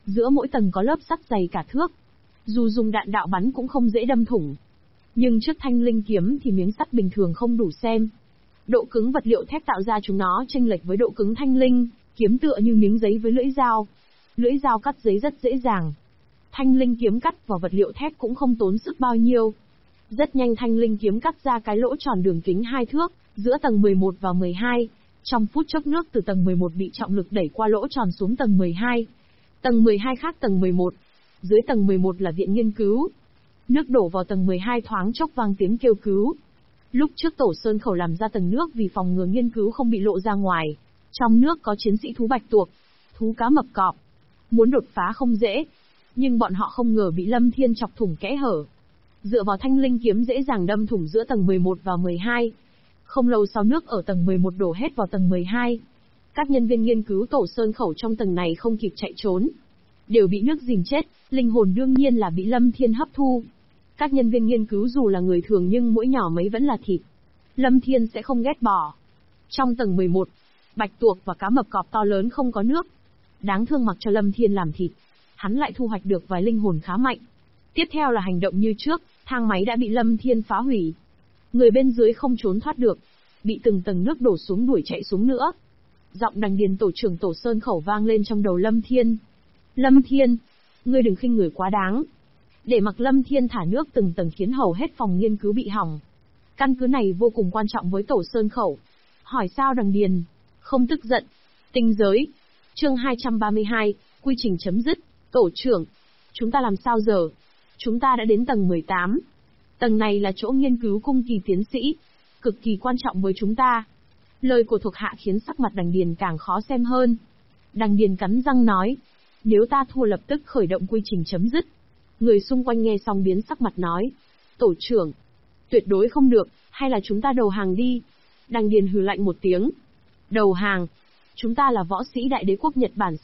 Giữa mỗi tầng có lớp sắt dày cả thước. Dù dùng đạn đạo bắn cũng không dễ đâm thủng. Nhưng trước thanh linh kiếm thì miếng sắt bình thường không đủ xem. Độ cứng vật liệu thép tạo ra chúng nó chênh lệch với độ cứng thanh linh, kiếm tựa như miếng giấy với lưỡi dao. Lưỡi dao cắt giấy rất dễ dàng. Thanh linh kiếm cắt vào vật liệu thép cũng không tốn sức bao nhiêu. Rất nhanh thanh linh kiếm cắt ra cái lỗ tròn đường kính 2 thước, giữa tầng 11 và 12. Trong phút chốc nước từ tầng 11 bị trọng lực đẩy qua lỗ tròn xuống tầng 12. Tầng 12 khác tầng 11. Dưới tầng 11 là viện nghiên cứu. Nước đổ vào tầng 12 thoáng chốc vang tiếng kêu cứu. Lúc trước Tổ Sơn Khẩu làm ra tầng nước vì phòng ngừa nghiên cứu không bị lộ ra ngoài. Trong nước có chiến sĩ thú bạch tuộc, thú cá mập cọp. Muốn đột phá không dễ. Nhưng bọn họ không ngờ bị Lâm Thiên chọc thủng kẽ hở. Dựa vào thanh linh kiếm dễ dàng đâm thủng giữa tầng 11 và 12. Không lâu sau nước ở tầng 11 đổ hết vào tầng 12. Các nhân viên nghiên cứu Tổ Sơn Khẩu trong tầng này không kịp chạy trốn. Đều bị nước dìm chết, linh hồn đương nhiên là bị Lâm Thiên hấp thu. Các nhân viên nghiên cứu dù là người thường nhưng mỗi nhỏ mấy vẫn là thịt. Lâm Thiên sẽ không ghét bỏ. Trong tầng 11, bạch tuộc và cá mập cọp to lớn không có nước. Đáng thương mặc cho Lâm Thiên làm thịt. Hắn lại thu hoạch được vài linh hồn khá mạnh. Tiếp theo là hành động như trước, thang máy đã bị Lâm Thiên phá hủy. Người bên dưới không trốn thoát được, bị từng tầng nước đổ xuống đuổi chạy xuống nữa. Giọng Đằng Điền tổ trưởng Tổ Sơn Khẩu vang lên trong đầu Lâm Thiên. Lâm Thiên, ngươi đừng khinh người quá đáng. Để mặc Lâm Thiên thả nước từng tầng khiến hầu hết phòng nghiên cứu bị hỏng. Căn cứ này vô cùng quan trọng với Tổ Sơn Khẩu. Hỏi sao Đằng Điền? Không tức giận. Tinh giới. Chương 232, quy trình chấm dứt. Tổ trưởng, chúng ta làm sao giờ? Chúng ta đã đến tầng 18. Tầng này là chỗ nghiên cứu cung kỳ tiến sĩ. Cực kỳ quan trọng với chúng ta. Lời của thuộc hạ khiến sắc mặt Đằng Điền càng khó xem hơn. Đằng Điền cắn răng nói. Nếu ta thua lập tức khởi động quy trình chấm dứt. Người xung quanh nghe xong biến sắc mặt nói. Tổ trưởng, tuyệt đối không được, hay là chúng ta đầu hàng đi. Đằng Điền hừ lạnh một tiếng. Đầu hàng? Chúng ta là võ sĩ Đại Đế quốc Nhật Bản